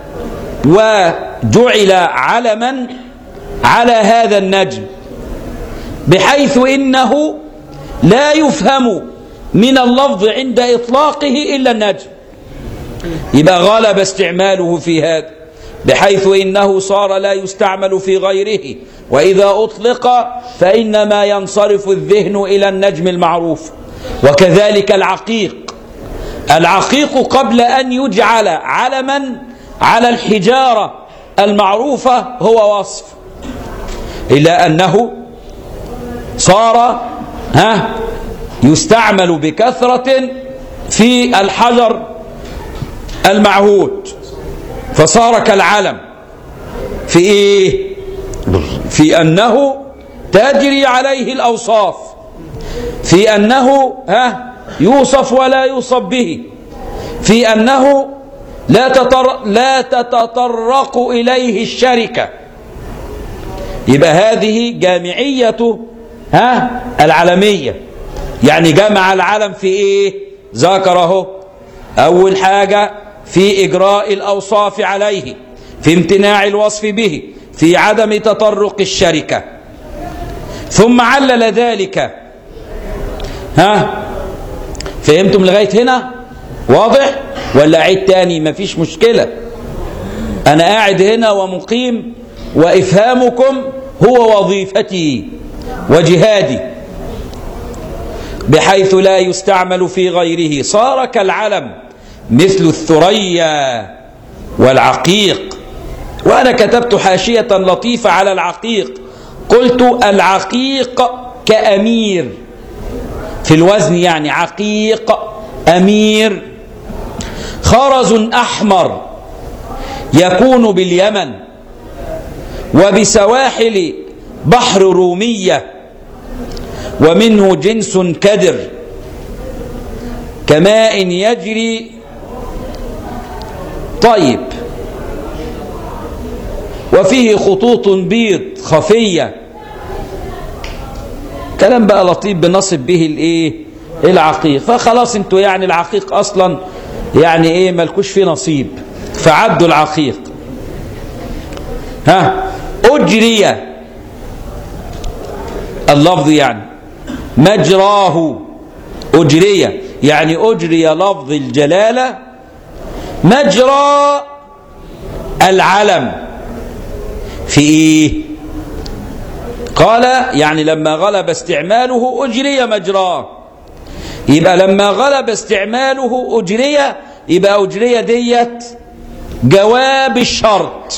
وجعل علما على هذا النجم، بحيث إنه لا يفهم من اللفظ عند إطلاقه إلا النجم. يبقى غلب استعماله في هذا، بحيث إنه صار لا يستعمل في غيره، وإذا أطلق فإنما ينصرف الذهن إلى النجم المعروف. وكذلك العقيق، العقيق قبل أن يجعل علما على الحجارة المعروفة هو وصف، إلا أنه صار ها يستعمل بكثرة في الحجر المعهود، فصار كالعلم في إيه؟ في أنه تجري عليه الأوصاف، في أنه ها يوصف ولا يوصف به، في أنه لا تطر لا تتطرق إليه الشركة. يبقى هذه جامعية ها العلمية، يعني جمع العلم في إيه؟ ذكره أول حاجة في إجراء الأوصاف عليه، في امتناع الوصف به، في عدم تطرق الشركة، ثم علل ذلك. ها فهمتم لغاية هنا؟ واضح ولا أعيد تاني؟ مفيش مشكلة، أنا قاعد هنا ومقيم، وإفهامكم هو وظيفتي وجهادي. بحيث لا يستعمل في غيره صار كالعلم مثل الثريا والعقيق. وأنا كتبت حاشية لطيفة على العقيق، قلت العقيق كأمير في الوزن، يعني عقيق أمير، خرز أحمر يكون باليمن وبسواحل بحر رومية، ومنه جنس كدر كماء يجري. طيب وفيه خطوط بيض خفية، كلام بقى لطيف بنصب به الايه العقيق. فخلاص انتوا يعني العقيق اصلا يعني ايه ملكوش فيه نصيب، فعدوا العقيق. ها أجري اللفظ يعني مجراه، أجري يعني أجري لفظ الجلالة مجرى العلم في إيه؟ قال يعني لما غلب استعماله أجري مجراه. يبقى لما غلب استعماله أجري، يبقى أجري ديت جواب الشرط.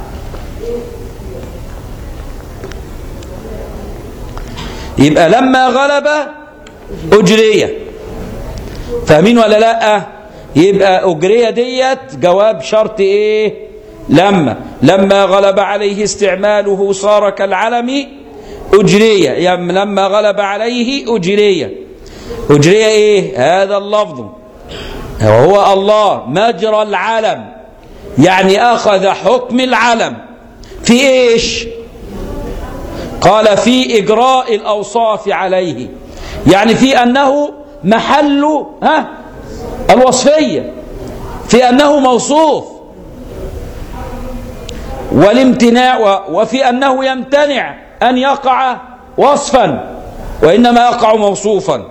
يبقى لما غلب أجري، فاهمين ولا لا؟ يبقى أجري ديت جواب شرط إيه؟ لما لما غلب عليه استعماله صار كالعلم أجري، يعني لما غلب عليه أجري. أجري إيه؟ هذا اللفظ وهو الله مجرى العلم، يعني أخذ حكم العلم في إيش؟ قال في إجراء الأوصاف عليه، يعني في أنه محل ها الوصفية، في أنه موصوف، والامتناع، وفي أنه يمتنع أن يقع وصفا وإنما يقع موصوفا،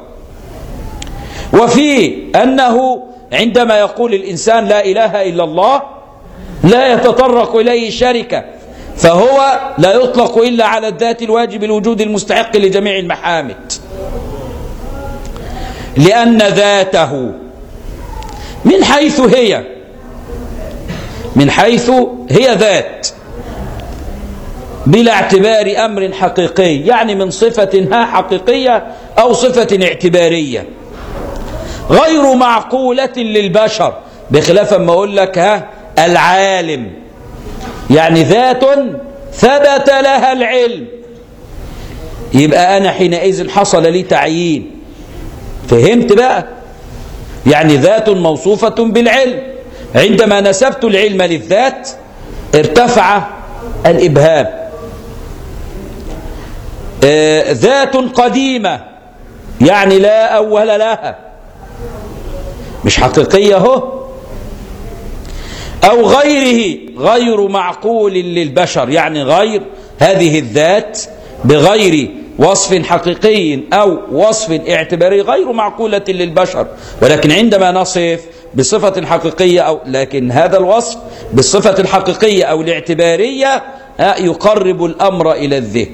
وفي أنه عندما يقول الإنسان لا إله إلا الله لا يتطرق إليه شركة، فهو لا يطلق إلا على الذات الواجب الوجود المستحق لجميع المحامد، لأن ذاته من حيث هي من حيث هي ذات بلا اعتبار أمر حقيقي، يعني من صفة ها حقيقية أو صفة اعتبارية غير معقولة للبشر، بخلاف ما أقول لك ها العالم، يعني ذات ثبت لها العلم، يبقى أنا حينئذ حصل لي تعيين. فهمت بقى؟ يعني ذات موصوفة بالعلم، عندما نسبت العلم للذات ارتفع الإبهام. آه ذات قديمة يعني لا أول لها، مش حقيقية هو. أو غيره غير معقول للبشر، يعني غير هذه الذات بغير وصف حقيقي أو وصف اعتباري غير معقولة للبشر، ولكن عندما نصف بصفة حقيقية أو لكن هذا الوصف بالصفة الحقيقية أو الاعتبارية يقرب الأمر إلى الذهن،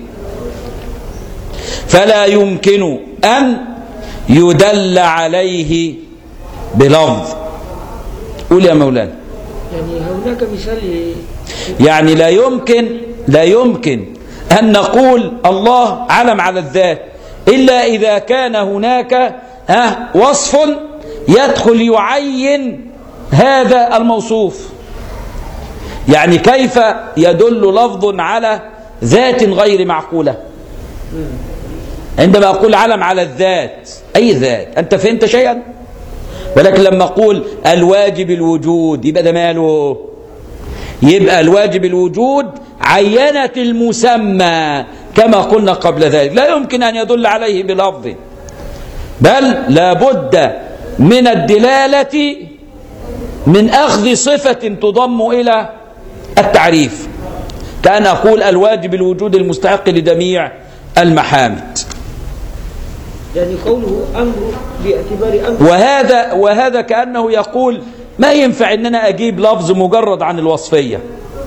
فلا يمكن أن يدل عليه بلفظ. قول يا مولانا. يعني هناك مثال يعني لا يمكن لا يمكن أن نقول الله علم على الذات إلا إذا كان هناك ها وصف يدخل يعين هذا الموصوف. يعني كيف يدل لفظ على ذات غير معقولة؟ عندما أقول علم على الذات، أي ذات؟ أنت فهمت شيئا؟ ولكن لما أقول الواجب الوجود يبقى ده ماله؟ يبقى الواجب الوجود عينت المسمى كما قلنا قبل ذلك، لا يمكن أن يدل عليه بلفظ، بل لا بد من الدلالة من أخذ صفة تضم إلى التعريف، كأن أقول الواجب الوجود المستحق لجميع المحامد. يعني قوله أمر باعتبار أمر، وهذا وهذا كأنه يقول ما ينفع ان انا اجيب لفظ مجرد عن الوصفية،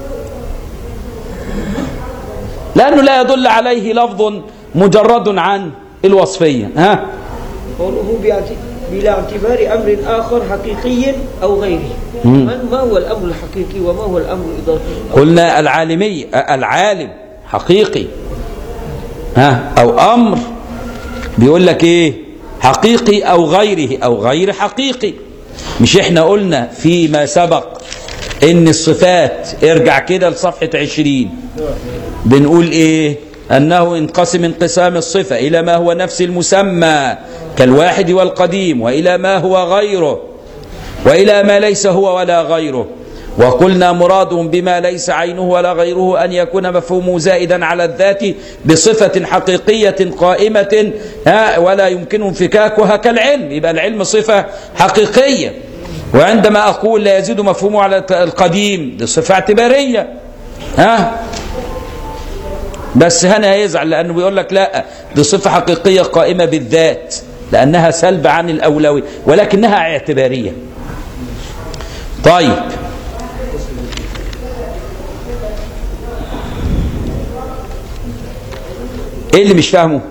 لانه لا يدل عليه لفظ مجرد عن الوصفية. ها قوله بلا اعتبار امر اخر حقيقي او غيره، من ما هو الامر الحقيقي وما هو الامر الاضافي؟ قلنا العالمي العالم حقيقي، ها او امر بيقول لك ايه حقيقي او غيره او غير حقيقي. مش احنا قلنا فيما سبق ان الصفات، ارجع كده لصفحة عشرين، بنقول ايه؟ انه انقسم انقسام الصفة الى ما هو نفس المسمى كالواحد والقديم، والى ما هو غيره، والى ما ليس هو ولا غيره. وقلنا مرادهم بما ليس عينه ولا غيره أن يكون مفهومه زائدا على الذات بصفة حقيقية قائمة ولا يمكن انفكاكها كالعلم، يبقى العلم صفة حقيقية. وعندما أقول لا يزيد مفهومه على القديم دي صفة اعتبارية. ها بس هنا هيزعل لأنه بيقول لك لا دي صفة حقيقية قائمة بالذات لأنها سلب عن الأولوية ولكنها اعتبارية. طيب ايه اللي مش فاهمه؟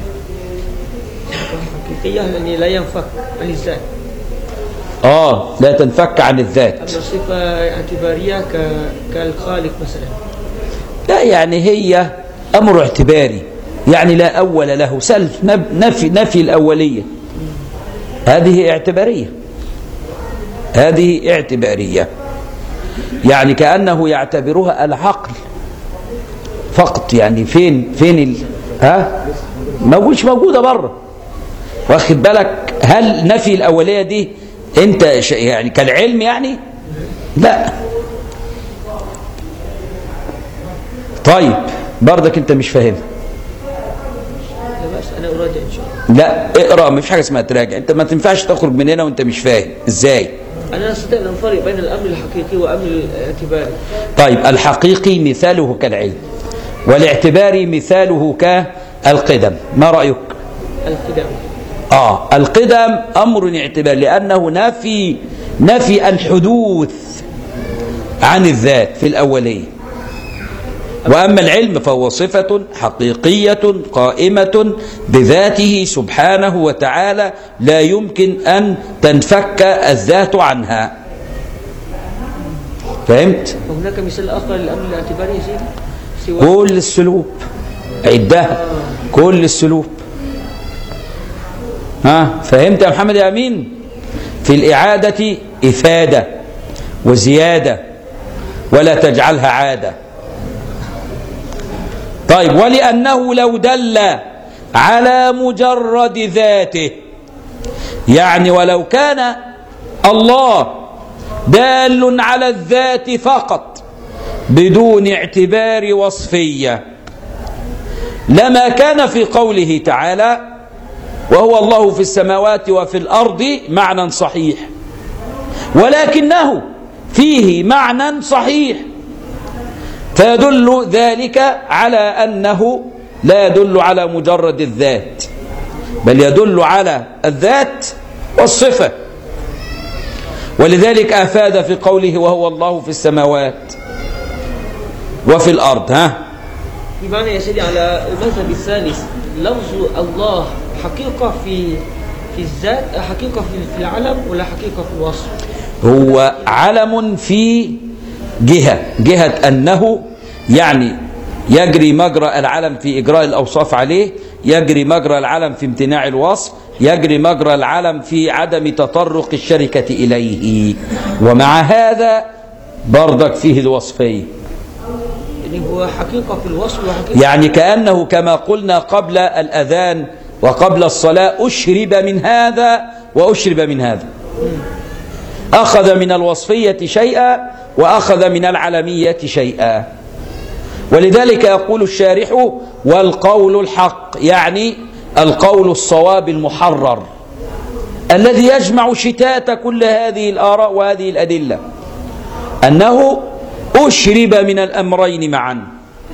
حقيقية يعني لا ينفك عن الذات. اه لا تنفك عن الذات. أما صفة اعتبارية كالخالق مثلا. لا يعني هي امر اعتباري، يعني لا اول له، سلب نفي نفي الاولية، هذه اعتبارية، هذه اعتبارية، يعني كأنه يعتبرها العقل فقط. يعني فين فين ال... ها مش موجودة بره، واخد بالك؟ هل نفي الأولية دي انت ش... يعني كالعلم يعني؟ لا. طيب برضك انت مش فاهم. لا بس انا اراجع ان شاء الله. لا اقرا، مفيش حاجه اسمها تراجع، انت ما تنفعش تخرج من هنا وانت مش فاهم. ازاي؟ انا استطيع ان افرق بين الامر الحقيقي وامر الاعتباري. طيب الحقيقي مثاله كالعلم، والاعتباري مثاله كالقدم. ما رأيك؟ القدم آه القدم أمر اعتباري لأنه نفي نفي الحدوث عن الذات في الأولية. وأما العلم فهو صفة حقيقية قائمة بذاته سبحانه وتعالى لا يمكن أن تنفك الذات عنها. فهمت؟ هناك مثال آخر للأمر الاعتباري يا سيدي؟ سواء كل السلوب عدها، كل السلوب. ها فهمت يا محمد يا أمين؟ في الإعادة إفادة وزيادة ولا تجعلها عادة. طيب ولأنه لو دل على مجرد ذاته، يعني ولو كان الله دال على الذات فقط بدون اعتبار وصفية لما كان في قوله تعالى وهو الله في السماوات وفي الأرض معنى صحيح، ولكنه فيه معنى صحيح فيدل ذلك على أنه لا يدل على مجرد الذات، بل يدل على الذات والصفة. ولذلك أفاد في قوله وهو الله في السماوات وفي الأرض. ها بمعنى يا سيدي على المذهب الثالث لفظ الله حقيقة في في الذات، حقيقة في العلم ولا حقيقة في الوصف؟ هو علم في جهة جهة أنه يعني يجري مجرى العلم في إجراء الأوصاف عليه، يجري مجرى العلم في امتناع الوصف، يجري مجرى العلم في عدم تطرق الشركة إليه، ومع هذا برضك فيه الوصفية. يعني هو حقيقة في الوصف وحقيقة يعني كأنه كما قلنا قبل الأذان وقبل الصلاة أشرب من هذا وأشرب من هذا، أخذ من الوصفية شيئا وأخذ من العلمية شيئا. ولذلك يقول الشارح والقول الحق، يعني القول الصواب المحرر الذي يجمع شتات كل هذه الآراء وهذه الأدلة، أنه أشرب من الأمرين معا.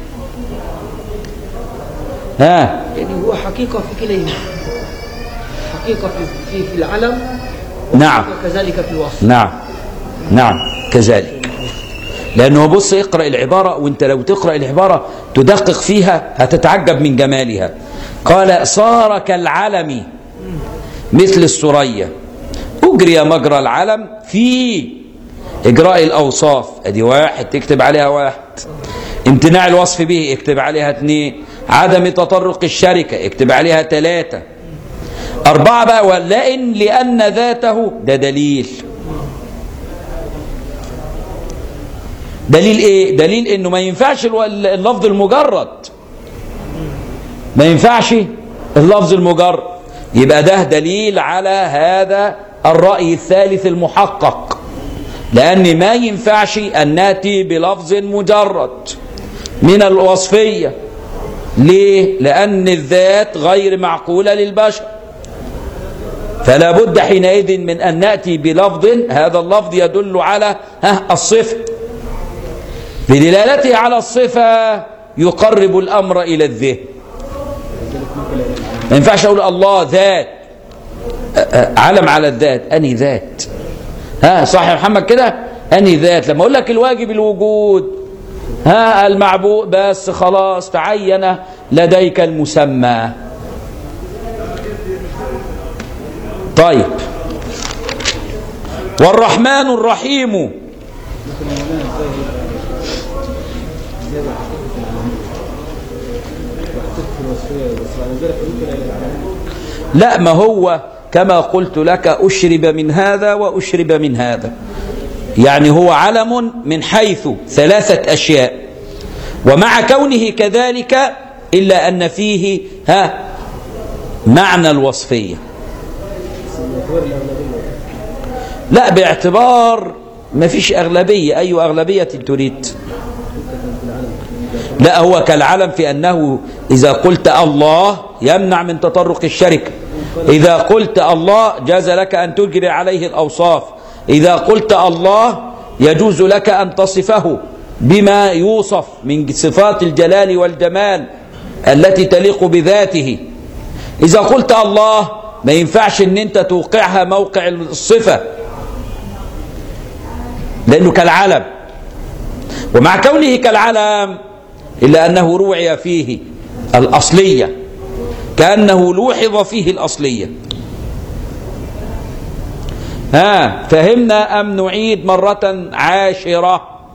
ها يعني هو حقيقة في كليهما، حقيقة في, في, في العلم نعم وكذلك في الوصف. نعم نعم كذلك. لأنه بص اقرأ العبارة، وانت لو تقرأ العبارة تدقق فيها هتتعجب من جمالها. قال صار كالعلم مثل السرية، أجري مجرى العلم في إجراء الأوصاف، أدي واحد تكتب عليها واحد، امتناع الوصف به اكتب عليها اثنين، عدم تطرق الشركة اكتب عليها ثلاثة، أربعة بقى ولئن لأن ذاته ده دليل. دليل ايه؟ دليل انه ما ينفعش اللفظ المجرد، ما ينفعش اللفظ المجرد، يبقى ده دليل على هذا الرأي الثالث المحقق، لأن ما ينفعش أن نأتي بلفظ مجرد من الوصفية. ليه؟ لأن الذات غير معقولة للبشر، فلا بد حينئذ من أن نأتي بلفظ هذا اللفظ يدل على ها الصفة، بدلالته على الصفة يقرب الأمر إلى الذهن. ما ينفعش أقول الله ذات، علم على الذات، أني ذات، ها صح يا محمد كده؟ أني ذات. لما أقول لك الواجب الوجود، ها المعبود، بس خلاص تعين لديك المسمى. طيب والرحمن الرحيم لا، ما هو كما قلت لك أشرب من هذا وأشرب من هذا، يعني هو علم من حيث ثلاثة أشياء، ومع كونه كذلك إلا أن فيه ها معنى الوصفية. لا، باعتبار ما فيش أغلبية. أي أغلبية تريد؟ لا، هو كالعلم في أنه إذا قلت الله يمنع من تطرق الشركة، إذا قلت الله جاز لك أن تجري عليه الأوصاف، إذا قلت الله يجوز لك أن تصفه بما يوصف من صفات الجلال والجمال التي تليق بذاته. إذا قلت الله ما ينفعش أن أنت توقعها موقع الصفة لأنه كالعلم، ومع كونه كالعلم إلا أنه روعي فيه الأصلية، كأنه لوحظ فيه الأصلية. ها فهمنا أم نعيد مرة عاشرة؟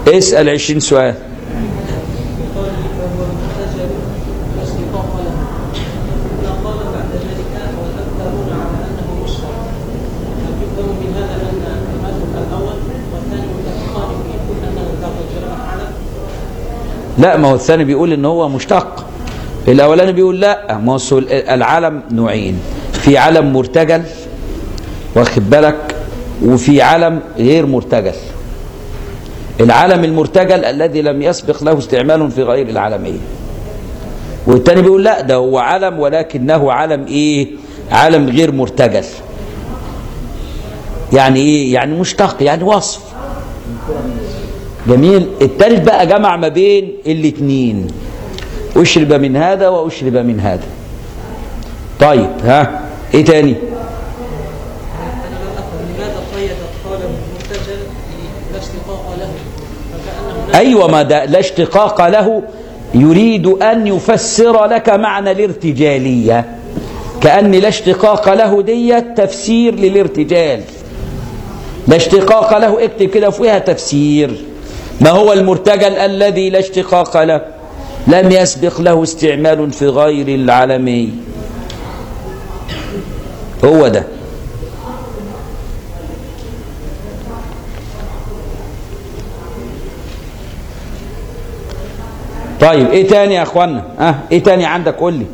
اسأل عشرين سؤال. لا، ما هو الثاني بيقول ان هو مشتق، الاولاني بيقول لا. ما هو العلم نوعين، في علم مرتجل واخد بالك، وفي علم غير مرتجل. العلم المرتجل الذي لم يسبق له استعمال في غير العالمية، والثاني بيقول لا، ده هو علم ولكنه علم ايه؟ علم غير مرتجل. يعني ايه؟ يعني مشتق، يعني وصف. جميل. الثالث بقى جمع ما بين الاثنين، اشرب من هذا واشرب من هذا. طيب ها ايه تاني؟ ايوه، ما ده لا اشتقاق له، يريد ان يفسر لك معنى الارتجاليه، كأن لا اشتقاق له ديت تفسير للارتجال. لا اشتقاق له اكتب كده فيها تفسير. ما هو المرتجل؟ الذي لا اشتقاق له، لم يسبق له استعمال في غير العالمي، هو ده. طيب ايه تاني يا اخوانا؟ اه ايه تاني عندك؟ قول لي.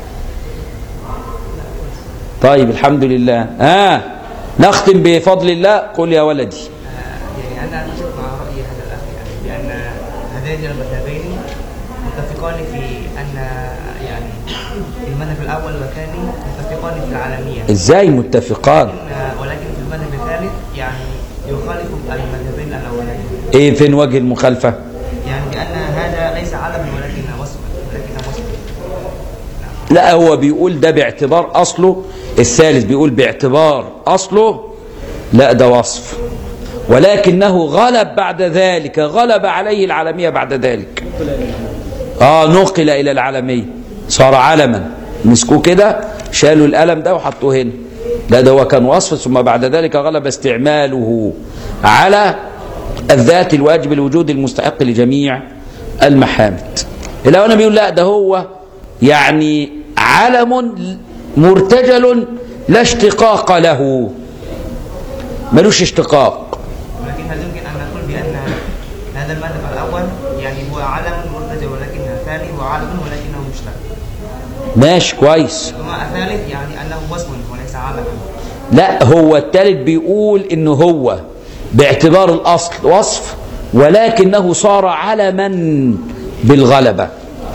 طيب الحمد لله. اه نختم بفضل الله. قل يا ولدي. يعني انا اتفق مع راي هذا الاخ، يعني بان هذين المذهبين متفقان في ان يعني المذهب الاول والثاني متفقان في العالميه. ازاي متفقان؟ ولكن في المذهب الثالث يعني يخالف المذهبين الاولين. ايه فين وجه المخالفه؟ يعني بان هذا ليس علما ولكن وصفا، ولكن وصفا. لا، هو بيقول ده باعتبار اصله، الثالث بيقول باعتبار اصله لا ده وصف، ولكنه غلب بعد ذلك، غلب عليه العالميه بعد ذلك. اه نقل الى العالميه، صار علما. مسكوه كده، شالوا القلم ده وحطوه هنا. لا، ده هو كان وصف، ثم بعد ذلك غلب استعماله على الذات الواجب الوجود المستحق لجميع المحامد. لو انا بيقول لا، ده هو يعني علم مرتجل لا اشتقاق له، ملوش اشتقاق. ولكن هل يمكن ان نقول بان هذا المذهب الاول يعني هو علم مرتجل، ولكن الثاني هو علم ولكنه مشتق؟ ماشي كويس. ثم الثالث يعني انه وصف وليس علما. لا، هو الثالث بيقول انه هو باعتبار الاصل وصف، ولكنه صار علما بالغلبه.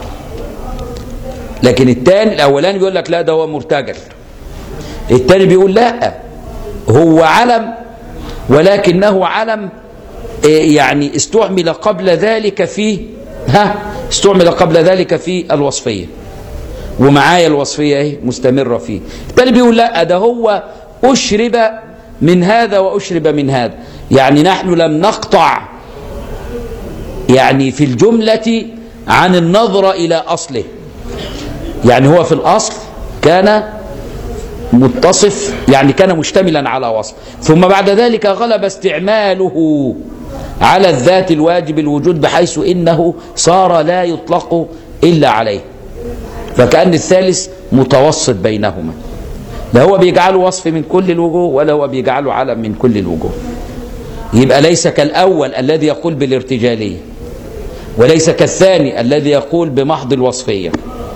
لكن الثاني الاولاني بيقول لك لا، ده هو مرتجل. الثاني بيقول لا، هو علم ولكنه علم يعني استعمل قبل ذلك في ها استعمل قبل ذلك في الوصفيه، ومعايا الوصفيه اهي مستمره فيه. الثاني بيقول لا، ده هو اشرب من هذا واشرب من هذا، يعني نحن لم نقطع يعني في الجمله عن النظر الى اصله. يعني هو في الأصل كان متصف، يعني كان مشتملا على وصف، ثم بعد ذلك غلب استعماله على الذات الواجب الوجود، بحيث إنه صار لا يطلق إلا عليه. فكأن الثالث متوسط بينهما، لا هو بيجعله وصف من كل الوجوه ولا هو بيجعله علم من كل الوجوه. يبقى ليس كالأول الذي يقول بالارتجالية، وليس كالثاني الذي يقول بمحض الوصفية.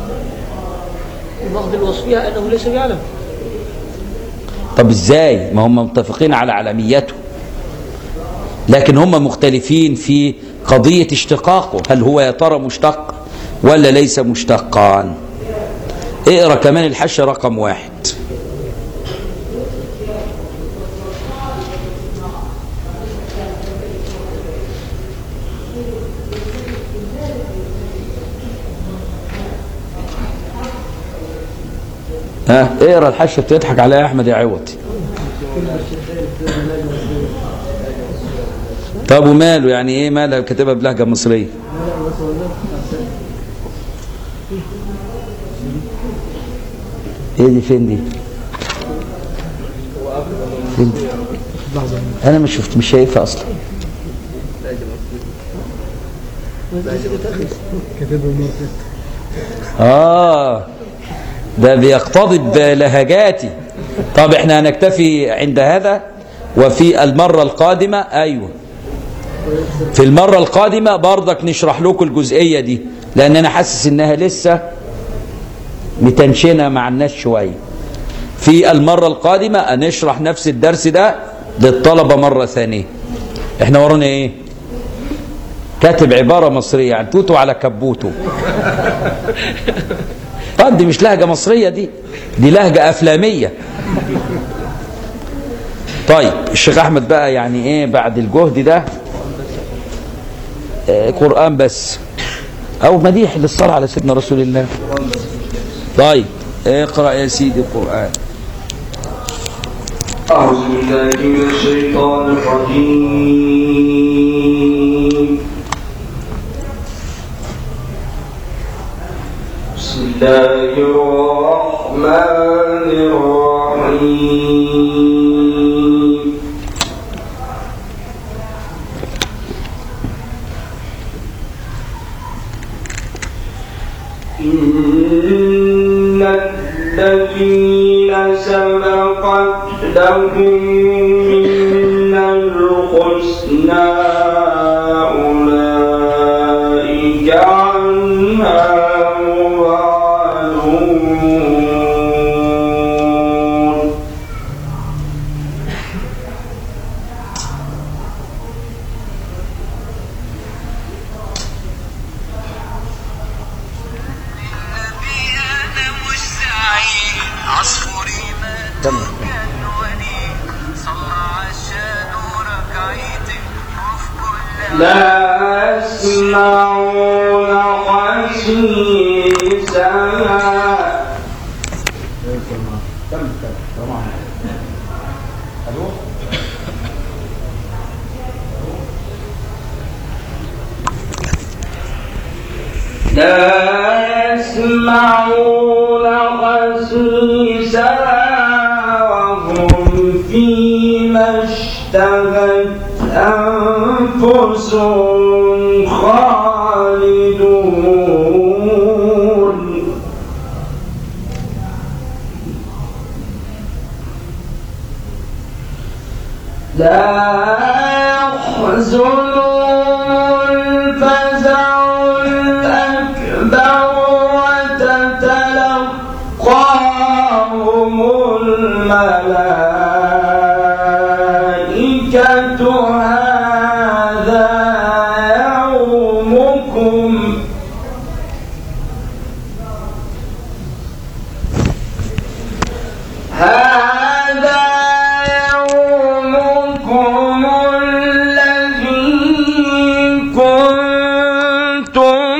محض الوصفية أنه ليس بعلم. طب ازاي؟ ما هم متفقين على علميته، لكن هم مختلفين في قضية اشتقاقه، هل هو يا ترى مشتق ولا ليس مشتقان. اقرأ كمان الحاشية رقم واحد. ها اقرا الحاشيه. بتضحك عليها يا احمد يا عوض؟ طب وماله؟ يعني ايه مالها كاتبها بلهجه مصريه؟ ايه دي؟ فين دي؟ فين دي؟ انا مش شفت، مش شايفها اصلا. آه ده بيقتضب لهجاتي. طب احنا هنكتفي عند هذا، وفي المرة القادمة أيوة في المرة القادمة برضك نشرح لكم الجزئية دي، لأن أنا حاسس إنها لسه متنشنة مع الناس شوية. في المرة القادمة نشرح نفس الدرس ده للطلبة مرة ثانية. احنا ورانا ايه؟ كاتب عبارة مصرية يعني توتو على كبوتو. طب دي مش لهجة مصرية، دي دي لهجة أفلامية. طيب الشيخ أحمد بقى يعني ايه بعد الجهد ده؟ آه قرآن بس أو مديح للصلاة على سيدنا رسول الله. طيب اقرأ يا سيدي القرآن. أعوذ بالله من الشيطان الرجيم. بسم الله الرحمن الرحيم. إن الذين سبقت لهم منا الحسنى أولئك عنها مبعدون. لا يسمعون حسيسها لا يسمعون حسيسها وهم فيما اشتهت أنفسهم خالدون. لا يحزنهم الفزع الأكبر وتتلقاهم الملائكة هذا يومكم هذا يومكم الذي كنتم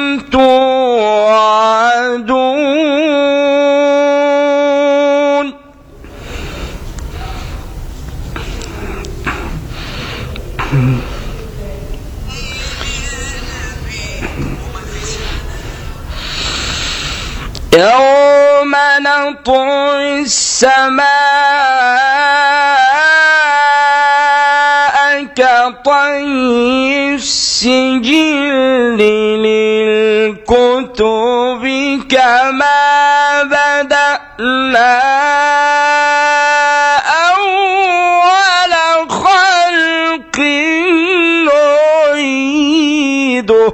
توعدون. يوم نطوي السماء كطي السجل للكتب كما بدأنا أول خلق نعيده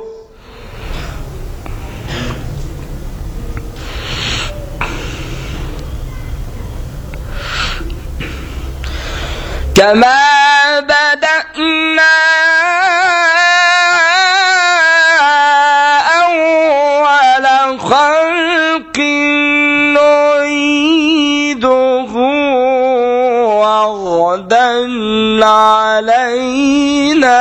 كما بدأنا أول خلق نعيده وعدا علينا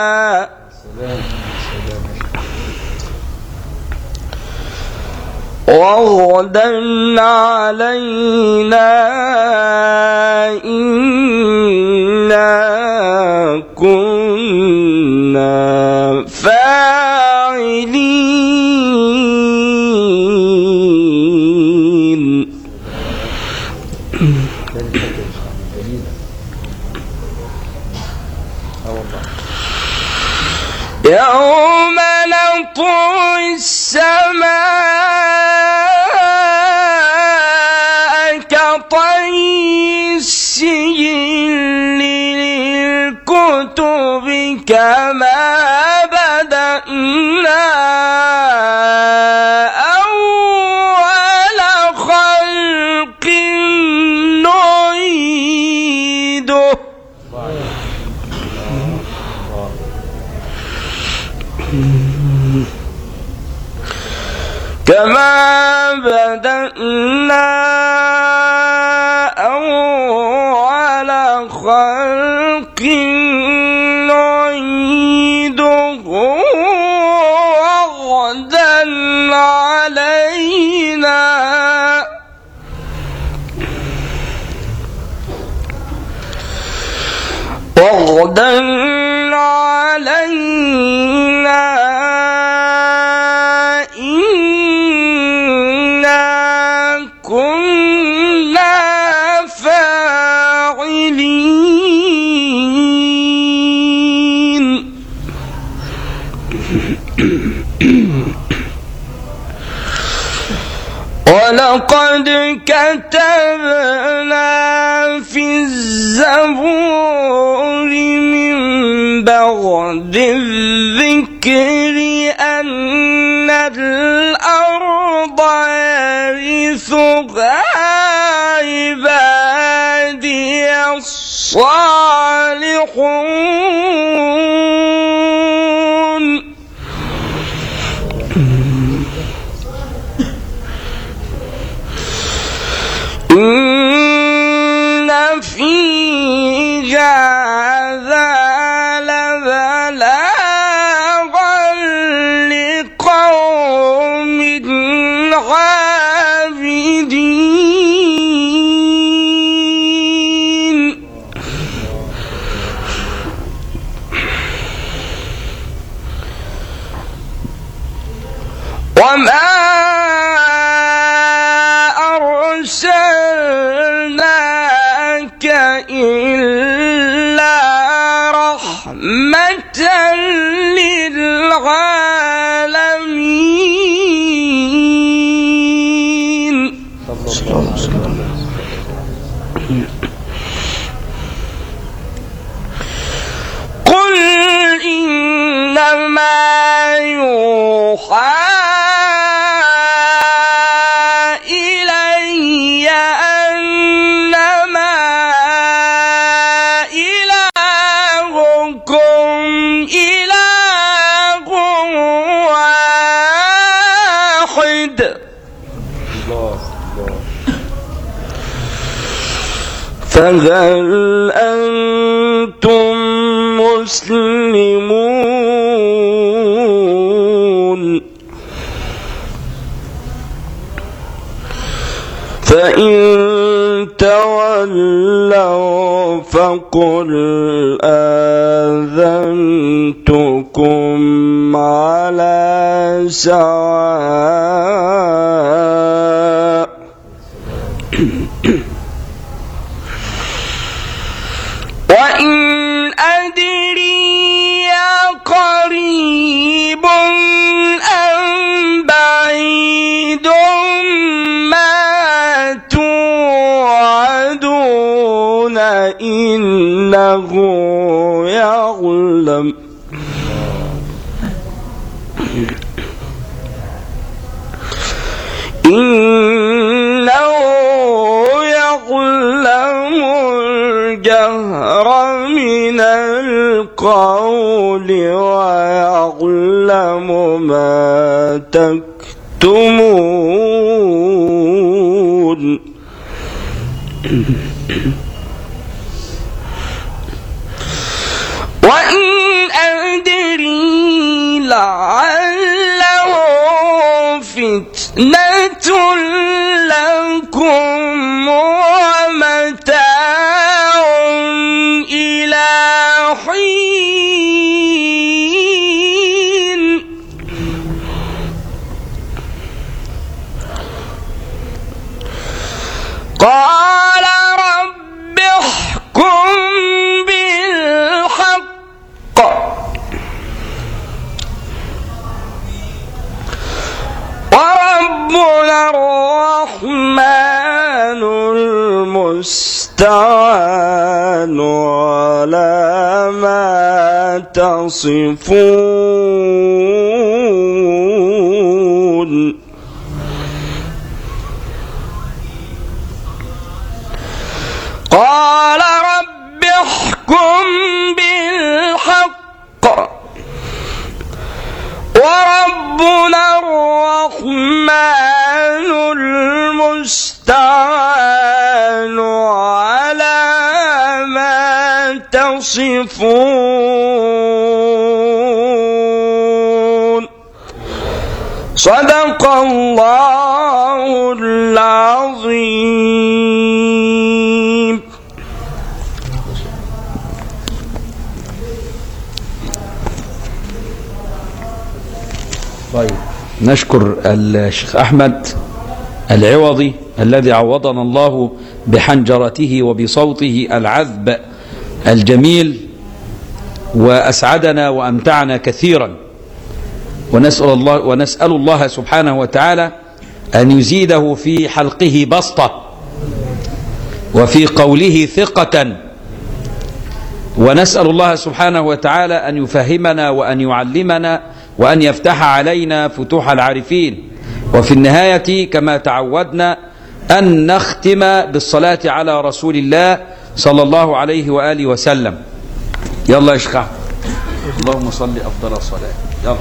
وعدا علينا إنا كنا فاعلين. يوم كما بدأنا أول خلق نعيده كما بدأنا أول خلق نعيده وعدا علينا وعدا علينا ولقد كتبنا في الزبور من بعد الذكر أن الأرض يرثها عبادي الصالحون إن في هذا لبلاغا لقوم عابدين وما أرسلناك إلا رحمة للعالمين. قل إنما يوحى فهل أنتم مسلمون؟ فإن تولوا فقل آذنتكم على سواء وإن أدري قريب أم بعيد ما توعدون إنه يعلم إنه يعلم الجهر من القول ويعلم ما تكتمون وإن أدري لعله فتنة لكم ومتاع إلى حين قال رب احكم بالحق وربنا الرحمن المستعان على ما تصفون قال رب احكم بالحق وربنا الرحمن المستعان على ما تصفون صدق الله العظيم. طيب نشكر الشيخ أحمد العوضي الذي عوضنا الله بحنجرته وبصوته العذب الجميل وأسعدنا وأمتعنا كثيرا، ونسأل الله, ونسأل الله سبحانه وتعالى أن يزيده في حلقه بسطة وفي قوله ثقة، ونسأل الله سبحانه وتعالى أن يفهمنا وأن يعلمنا وأن يفتح علينا فتوح العارفين. وفي النهاية كما تعودنا أن نختم بالصلاة على رسول الله صلى الله عليه وآله وسلم. يلا يا شيخ أحمد. اللهم صل أفضل الصلاة. يلا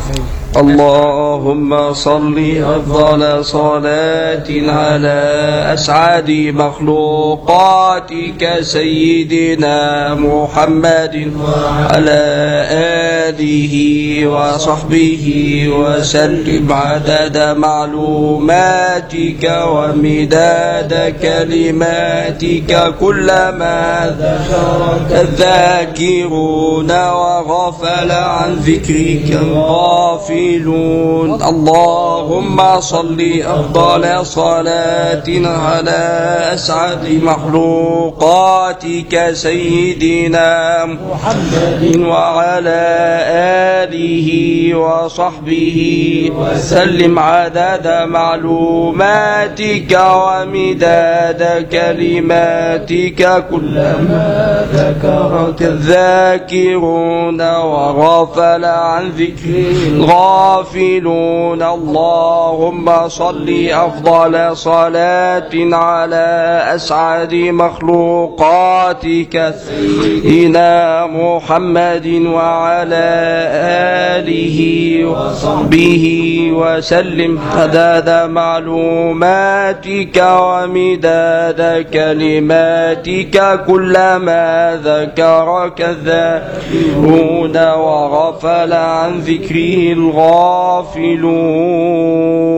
اللهم صل أفضل صلاة على أسعد مخلوقاتك سيدنا محمد وعلى آله وصحبه وسلم عدد معلوماتك ومداد كلماتك كلما ذكرك الذاكرون وغفل عن ذكرك الغافلون. اللهم صل أفضل صلاة على أسعد مخلوقاتك سيدنا محمد وعلى آله وصحبه وسلم عدد معلوماتك ومداد كلماتك كلما ذكرك الذاكرون وغفل عن ذكر الغافلون. اللهم صل أفضل صلاة على أسعد مخلوقاتك سيدنا محمد وعلى آله وصحبه وسلم عدد معلوماتك ومداد كلماتك كلما ذكرك الذاكرون وغفل عن ذكره الغافلون. اللهم صل أفضل صلاة على أسعد مخلوقاتك سيدنا محمد وعلى آله وصحبه وسلم عدد معلوماتك ومداد كلماتك كلما ذكرك الذاكرون وغفل عن ذكره الغافلون. اللهم صل أفضل صلاة على أسعد مخلوقاتك سيدنا محمد وعلى آله وصحبه وسلم عدد معلوماتك ومداد كلماتك كلما ذكرك الذاكرون